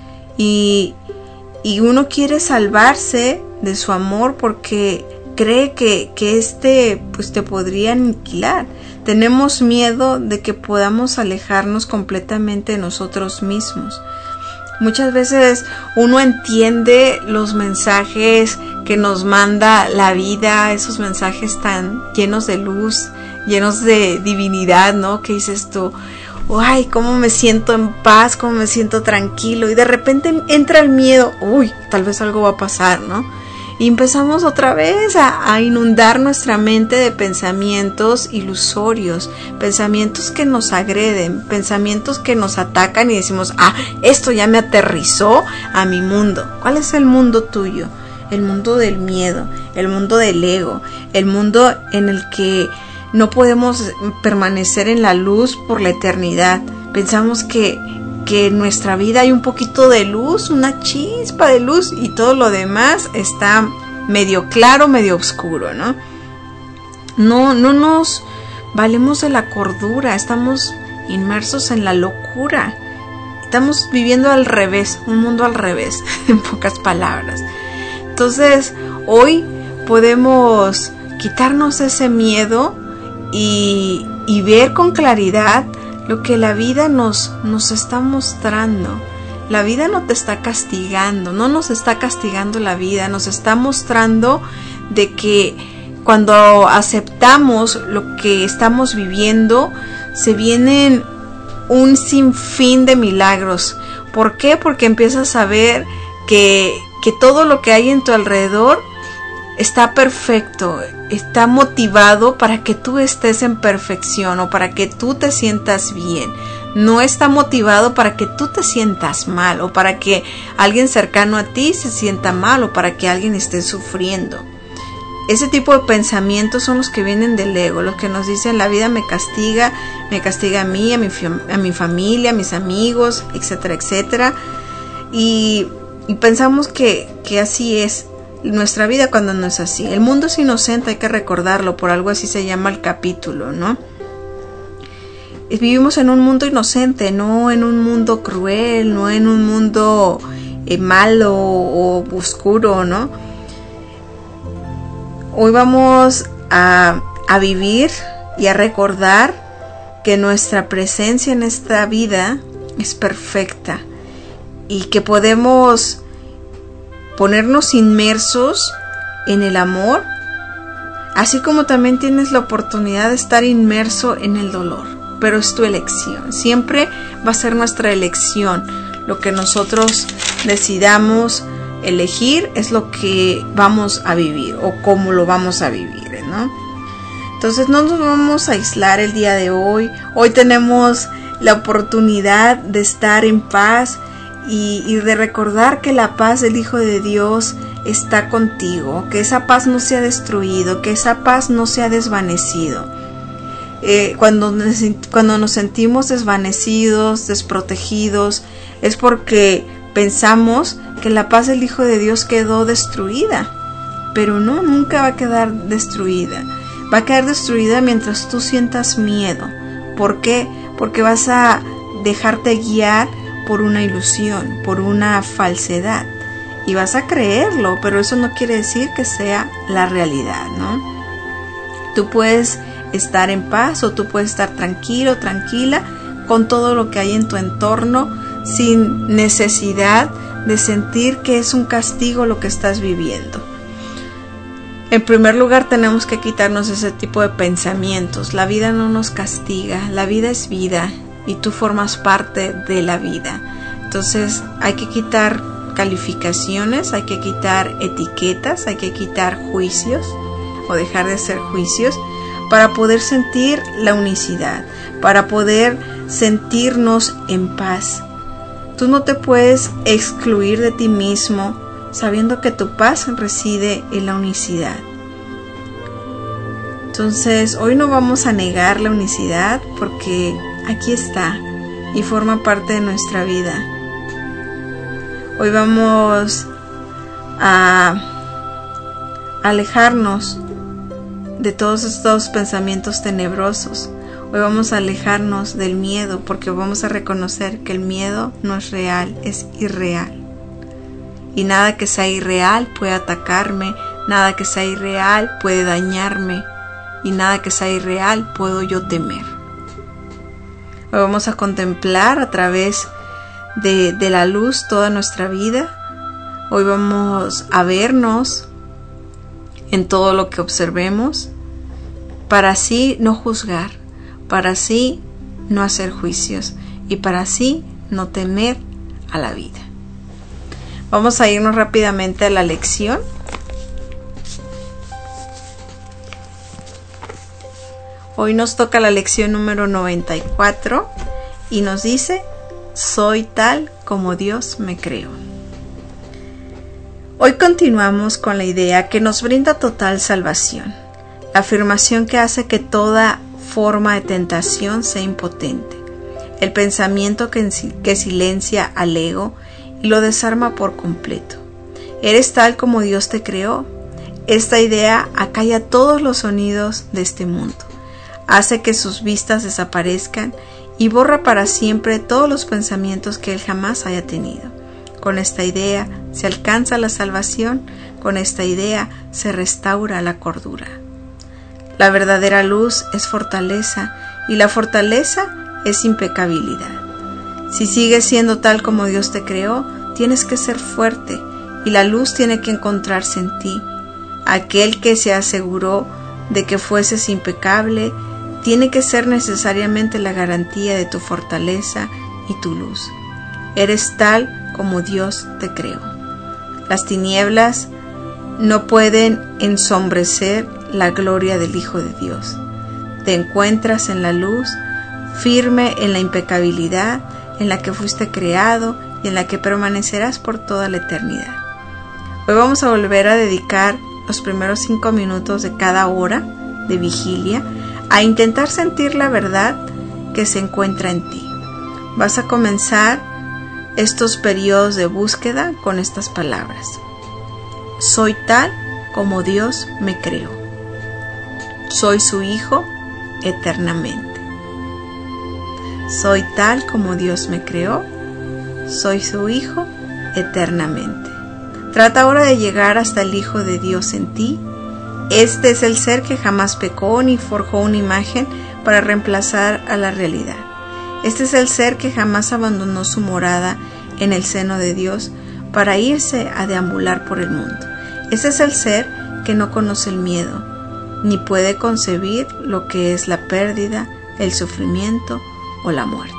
Y uno quiere salvarse de su amor porque cree que pues te podría aniquilar. Tenemos miedo de que podamos alejarnos completamente de nosotros mismos. Muchas veces uno entiende los mensajes que nos manda la vida, esos mensajes tan llenos de luz, llenos de divinidad, ¿no? Que dices tú, ay, cómo me siento en paz, cómo me siento tranquilo, y de repente entra el miedo, uy, tal vez algo va a pasar, ¿no? Y empezamos otra vez a inundar nuestra mente de pensamientos ilusorios, pensamientos que nos agreden, pensamientos que nos atacan y decimos, esto ya me aterrizó a mi mundo. ¿Cuál es el mundo tuyo? El mundo del miedo, el mundo del ego, el mundo en el que no podemos permanecer en la luz por la eternidad. Pensamos que en nuestra vida hay un poquito de luz, una chispa de luz, y todo lo demás está medio claro, medio oscuro, ¿no? No nos valemos de la cordura, estamos inmersos en la locura. Estamos viviendo al revés, un mundo al revés, en pocas palabras. Entonces, hoy podemos quitarnos ese miedo y ver con claridad lo que la vida nos está mostrando. La vida no te está castigando, no nos está castigando la vida, nos está mostrando de que cuando aceptamos lo que estamos viviendo, se vienen un sinfín de milagros. ¿Por qué? Porque empiezas a ver que todo lo que hay en tu alrededor está perfecto, está motivado para que tú estés en perfección o para que tú te sientas bien. No está motivado para que tú te sientas mal o para que alguien cercano a ti se sienta mal o para que alguien esté sufriendo. Ese tipo de pensamientos son los que vienen del ego, los que nos dicen la vida me castiga a mí, a mi familia, a mis amigos, etcétera, etcétera. Y pensamos que así es nuestra vida cuando no es así. El mundo es inocente, hay que recordarlo, por algo así se llama el capítulo, ¿no? Vivimos en un mundo inocente, no en un mundo cruel, no en un mundo malo o oscuro, ¿no? Hoy vamos a vivir y a recordar que nuestra presencia en esta vida es perfecta y que podemos ponernos inmersos en el amor, así como también tienes la oportunidad de estar inmerso en el dolor, pero es tu elección, siempre va a ser nuestra elección, lo que nosotros decidamos elegir es lo que vamos a vivir o cómo lo vamos a vivir, ¿no? Entonces no nos vamos a aislar el día de hoy, hoy tenemos la oportunidad de estar en paz y de recordar que la paz del Hijo de Dios está contigo, que esa paz no se ha destruido, que esa paz no se ha desvanecido. Cuando nos sentimos desvanecidos, desprotegidos, es porque pensamos que la paz del Hijo de Dios quedó destruida, pero no, nunca va a quedar destruida. Va a quedar destruida mientras tú sientas miedo. ¿Por qué? Porque vas a dejarte guiar por una ilusión, por una falsedad, y vas a creerlo, pero eso no quiere decir que sea la realidad, ¿no? Tú puedes estar en paz o tú puedes estar tranquilo, tranquila con todo lo que hay en tu entorno sin necesidad de sentir que es un castigo lo que estás viviendo. En primer lugar, tenemos que quitarnos ese tipo de pensamientos. La vida no nos castiga, la vida es vida y tú formas parte de la vida. Entonces hay que quitar calificaciones, hay que quitar etiquetas, hay que quitar juicios o dejar de hacer juicios para poder sentir la unicidad, para poder sentirnos en paz. Tú no te puedes excluir de ti mismo sabiendo que tu paz reside en la unicidad. Entonces hoy no vamos a negar la unicidad porque aquí está. y forma parte de nuestra vida. Hoy vamos a alejarnos de todos estos pensamientos tenebrosos. Hoy vamos a alejarnos del miedo, porque vamos a reconocer que el miedo no es real, es irreal. Y nada que sea irreal puede atacarme, nada que sea irreal puede dañarme, y nada que sea irreal puedo yo temer. Hoy vamos a contemplar a través de la luz toda nuestra vida. Hoy vamos a vernos en todo lo que observemos, para así no juzgar, para así no hacer juicios y para así no temer a la vida. Vamos a irnos rápidamente a la lección. Hoy nos toca la lección número 94 y nos dice: soy tal como Dios me creó. Hoy continuamos con la idea que nos brinda total salvación, la afirmación que hace que toda forma de tentación sea impotente, el pensamiento que silencia al ego y lo desarma por completo. Eres tal como Dios te creó. Esta idea acalla todos los sonidos de este mundo, hace que sus vistas desaparezcan y borra para siempre todos los pensamientos que él jamás haya tenido. Con esta idea se alcanza la salvación, con esta idea se restaura la cordura. La verdadera luz es fortaleza y la fortaleza es impecabilidad. Si sigues siendo tal como Dios te creó, tienes que ser fuerte y la luz tiene que encontrarse en ti. Aquel que se aseguró de que fueses impecable tiene que ser necesariamente la garantía de tu fortaleza y tu luz. Eres tal como Dios te creó. Las tinieblas no pueden ensombrecer la gloria del Hijo de Dios. Te encuentras en la luz, firme en la impecabilidad en la que fuiste creado y en la que permanecerás por toda la eternidad. Hoy vamos a volver a dedicar los primeros 5 minutos de cada hora de vigilia a intentar sentir la verdad que se encuentra en ti. Vas a comenzar estos periodos de búsqueda con estas palabras: soy tal como Dios me creó. Soy su hijo eternamente. Soy tal como Dios me creó. Soy su hijo eternamente. Trata ahora de llegar hasta el Hijo de Dios en ti. Este es el ser que jamás pecó ni forjó una imagen para reemplazar a la realidad. Este es el ser que jamás abandonó su morada en el seno de Dios para irse a deambular por el mundo. Este es el ser que no conoce el miedo, ni puede concebir lo que es la pérdida, el sufrimiento o la muerte.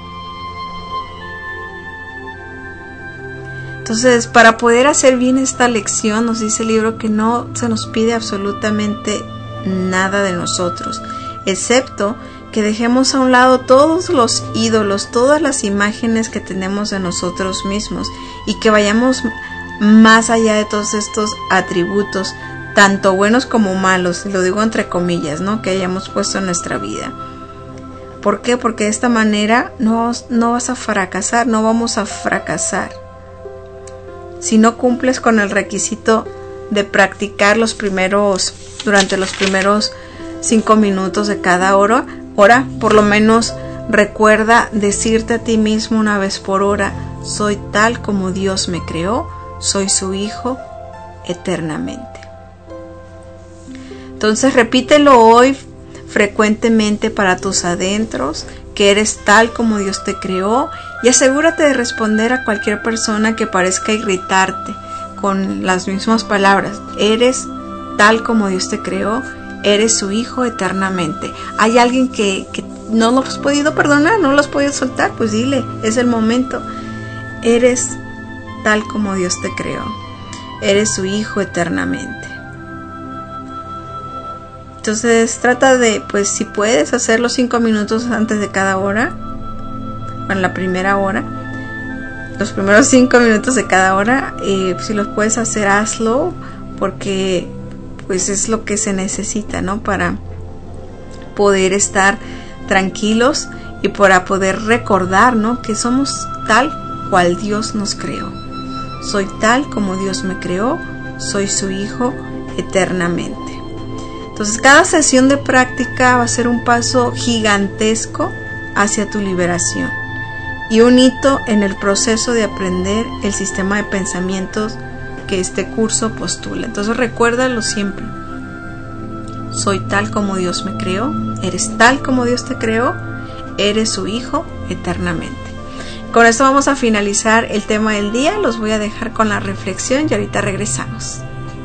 Entonces, para poder hacer bien esta lección, nos dice el libro que no se nos pide absolutamente nada de nosotros, excepto que dejemos a un lado todos los ídolos, todas las imágenes que tenemos de nosotros mismos y que vayamos más allá de todos estos atributos, tanto buenos como malos, lo digo entre comillas, ¿no?, que hayamos puesto en nuestra vida. ¿Por qué? Porque de esta manera no vas a fracasar, no vamos a fracasar. Si no cumples con el requisito de practicar durante los primeros 5 minutos de cada hora, por lo menos recuerda decirte a ti mismo una vez por hora: soy tal como Dios me creó, soy su hijo eternamente. Entonces repítelo hoy frecuentemente para tus adentros, que eres tal como Dios te creó, y asegúrate de responder a cualquier persona que parezca irritarte con las mismas palabras: eres tal como Dios te creó, eres su hijo eternamente. ¿Hay alguien que no lo has podido perdonar, no lo has podido soltar? Pues dile, es el momento. Eres tal como Dios te creó, eres su hijo eternamente. Entonces trata de, pues si puedes, hacer los 5 minutos antes de cada hora, en la primera hora, los primeros 5 minutos de cada hora. Si los puedes hacer, hazlo, porque pues es lo que se necesita, ¿no?, para poder estar tranquilos y para poder recordar, ¿no?, que somos tal cual Dios nos creó. Soy tal como Dios me creó, soy su hijo eternamente. Entonces, cada sesión de práctica va a ser un paso gigantesco hacia tu liberación y un hito en el proceso de aprender el sistema de pensamientos que este curso postula. Entonces, recuérdalo siempre. Soy tal como Dios me creó, eres tal como Dios te creó, eres su hijo eternamente. Con esto vamos a finalizar el tema del día. Los voy a dejar con la reflexión y ahorita regresamos.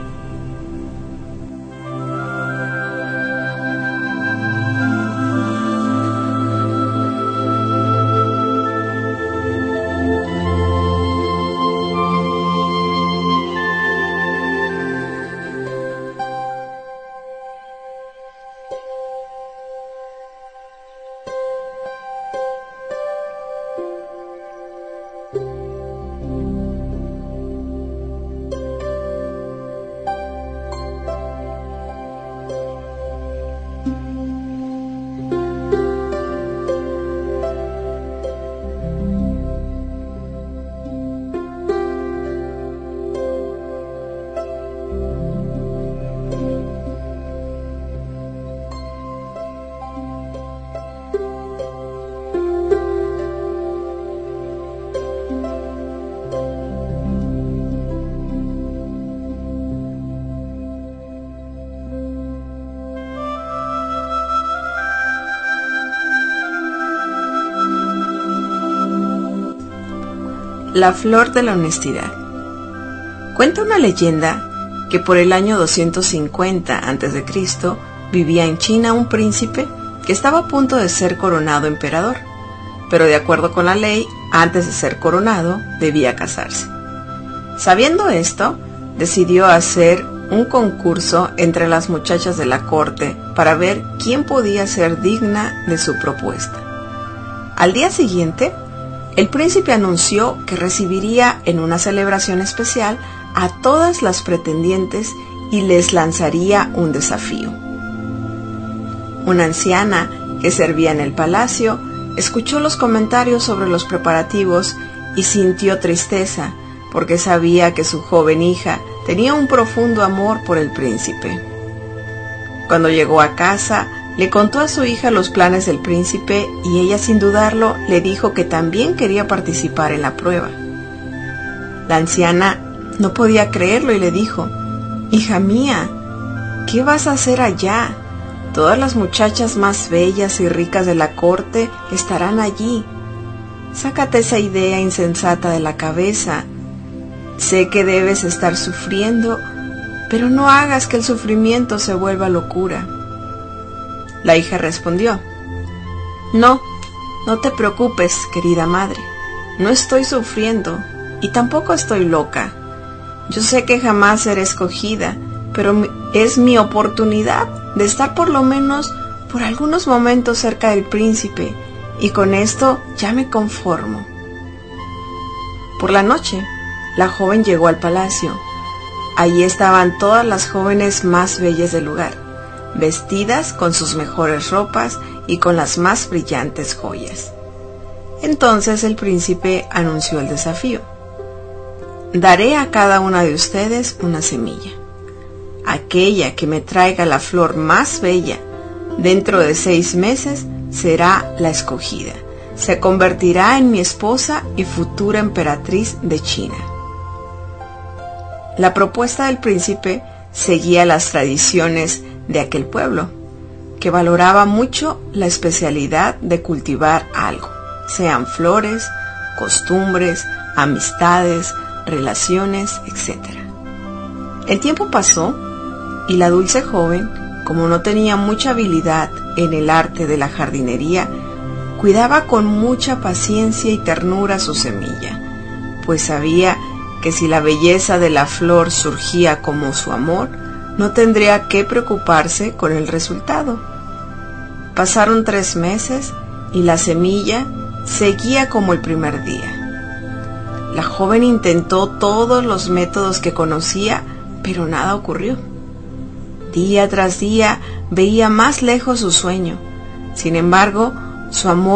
La flor de la honestidad. Cuenta una leyenda que por el año 250 a.C. vivía en China un príncipe que estaba a punto de ser coronado emperador, pero de acuerdo con la ley, antes de ser coronado, debía casarse. Sabiendo esto, decidió hacer un concurso entre las muchachas de la corte para ver quién podía ser digna de su propuesta. Al día siguiente, el príncipe anunció que recibiría en una celebración especial a todas las pretendientes y les lanzaría un desafío. Una anciana que servía en el palacio escuchó los comentarios sobre los preparativos y sintió tristeza porque sabía que su joven hija tenía un profundo amor por el príncipe. Cuando llegó a casa, le contó a su hija los planes del príncipe y ella, sin dudarlo, le dijo que también quería participar en la prueba. La anciana no podía creerlo y le dijo: «Hija mía, ¿qué vas a hacer allá? Todas las muchachas más bellas y ricas de la corte estarán allí. Sácate esa idea insensata de la cabeza. Sé que debes estar sufriendo, pero no hagas que el sufrimiento se vuelva locura». La hija respondió: No te preocupes, querida madre. No estoy sufriendo y tampoco estoy loca. Yo sé que jamás seré escogida, pero es mi oportunidad de estar por lo menos por algunos momentos cerca del príncipe, y con esto ya me conformo. Por la noche, la joven llegó al palacio. Allí estaban todas las jóvenes más bellas del lugar, vestidas con sus mejores ropas y con las más brillantes joyas. Entonces el príncipe anunció el desafío: «Daré a cada una de ustedes una semilla. Aquella que me traiga la flor más bella dentro de 6 meses será la escogida. Se convertirá en mi esposa y futura emperatriz de China». La propuesta del príncipe seguía las tradiciones de aquel pueblo, que valoraba mucho la especialidad de cultivar algo, sean flores, costumbres, amistades, relaciones, etc. El tiempo pasó y la dulce joven, como no tenía mucha habilidad en el arte de la jardinería, cuidaba con mucha paciencia y ternura su semilla, pues sabía que si la belleza de la flor surgía como su amor, no tendría que preocuparse con el resultado. Pasaron 3 meses y la semilla seguía como el primer día. La joven intentó todos los métodos que conocía, pero nada ocurrió. Día tras día veía más lejos su sueño. Sin embargo, su amor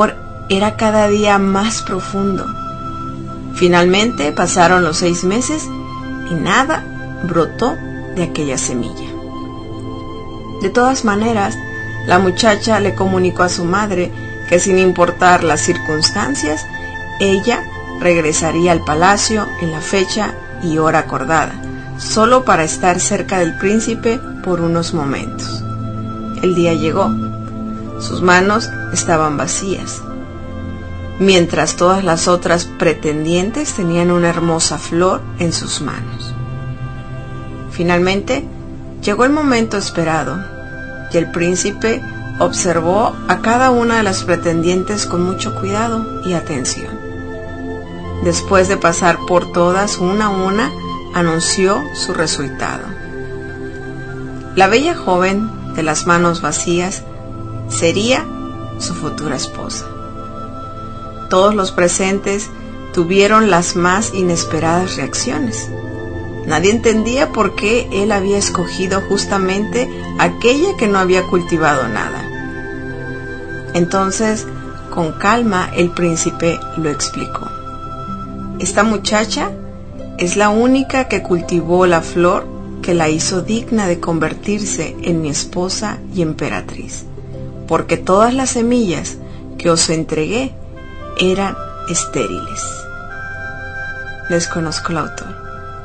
era cada día más profundo. Finalmente pasaron los 6 meses y nada brotó de aquella semilla. De todas maneras, la muchacha le comunicó a su madre que sin importar las circunstancias, ella regresaría al palacio en la fecha y hora acordada, solo para estar cerca del príncipe por unos momentos. El día llegó. Sus manos estaban vacías, mientras todas las otras pretendientes tenían una hermosa flor en sus manos. Finalmente, llegó el momento esperado, y el príncipe observó a cada una de las pretendientes con mucho cuidado y atención. Después de pasar por todas una a una, anunció su resultado. La bella joven de las manos vacías sería su futura esposa. Todos los presentes tuvieron las más inesperadas reacciones. Nadie entendía por qué él había escogido justamente aquella que no había cultivado nada. Entonces, con calma, el príncipe lo explicó. Esta muchacha es la única que cultivó la flor que la hizo digna de convertirse en mi esposa y emperatriz, porque todas las semillas que os entregué eran estériles. Desconozco el autor.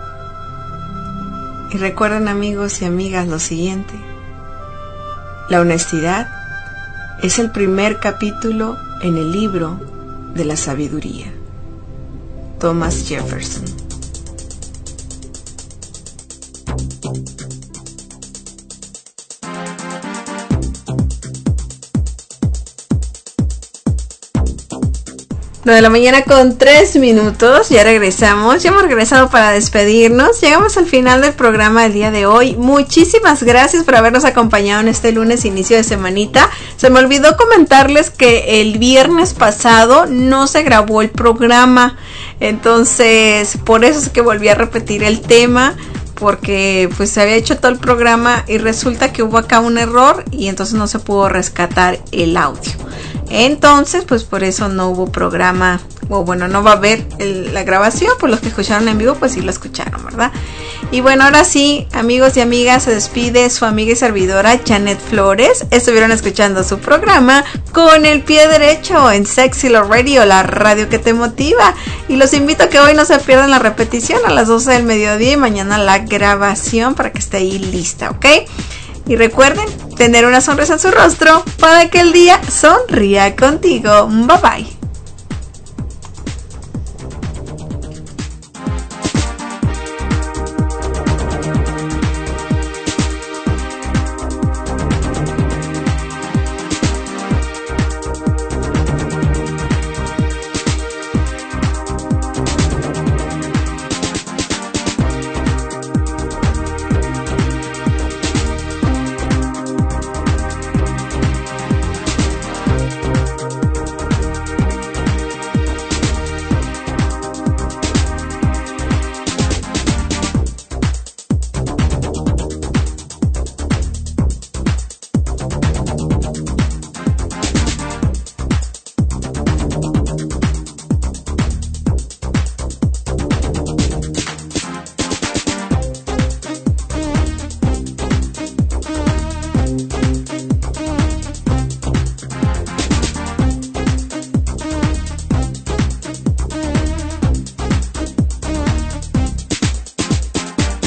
Y recuerden, amigos y amigas, lo siguiente: la honestidad es el primer capítulo en el libro de la sabiduría. Thomas Jefferson. De la mañana con 3 minutos, ya regresamos, ya hemos regresado para despedirnos. Llegamos al final del programa del día de hoy. Muchísimas gracias por habernos acompañado en este lunes, inicio de semanita. Se me olvidó comentarles que el viernes pasado no se grabó el programa, entonces por eso es que volví a repetir el tema, porque pues se había hecho todo el programa y resulta que hubo acá un error y entonces no se pudo rescatar el audio. Entonces, pues por eso no hubo programa, o bueno, no va a haber la grabación. Pues los que escucharon en vivo, pues sí lo escucharon, ¿verdad? Y bueno, ahora sí, amigos y amigas, se despide su amiga y servidora Janet Flores. Estuvieron escuchando su programa Con el Pie Derecho en Sexy Love Radio, la radio que te motiva. Y los invito a que hoy no se pierdan la repetición a las 12 del mediodía y mañana la grabación para que esté ahí lista, ¿ok? Y recuerden tener una sonrisa en su rostro para que el día sonría contigo. Bye bye.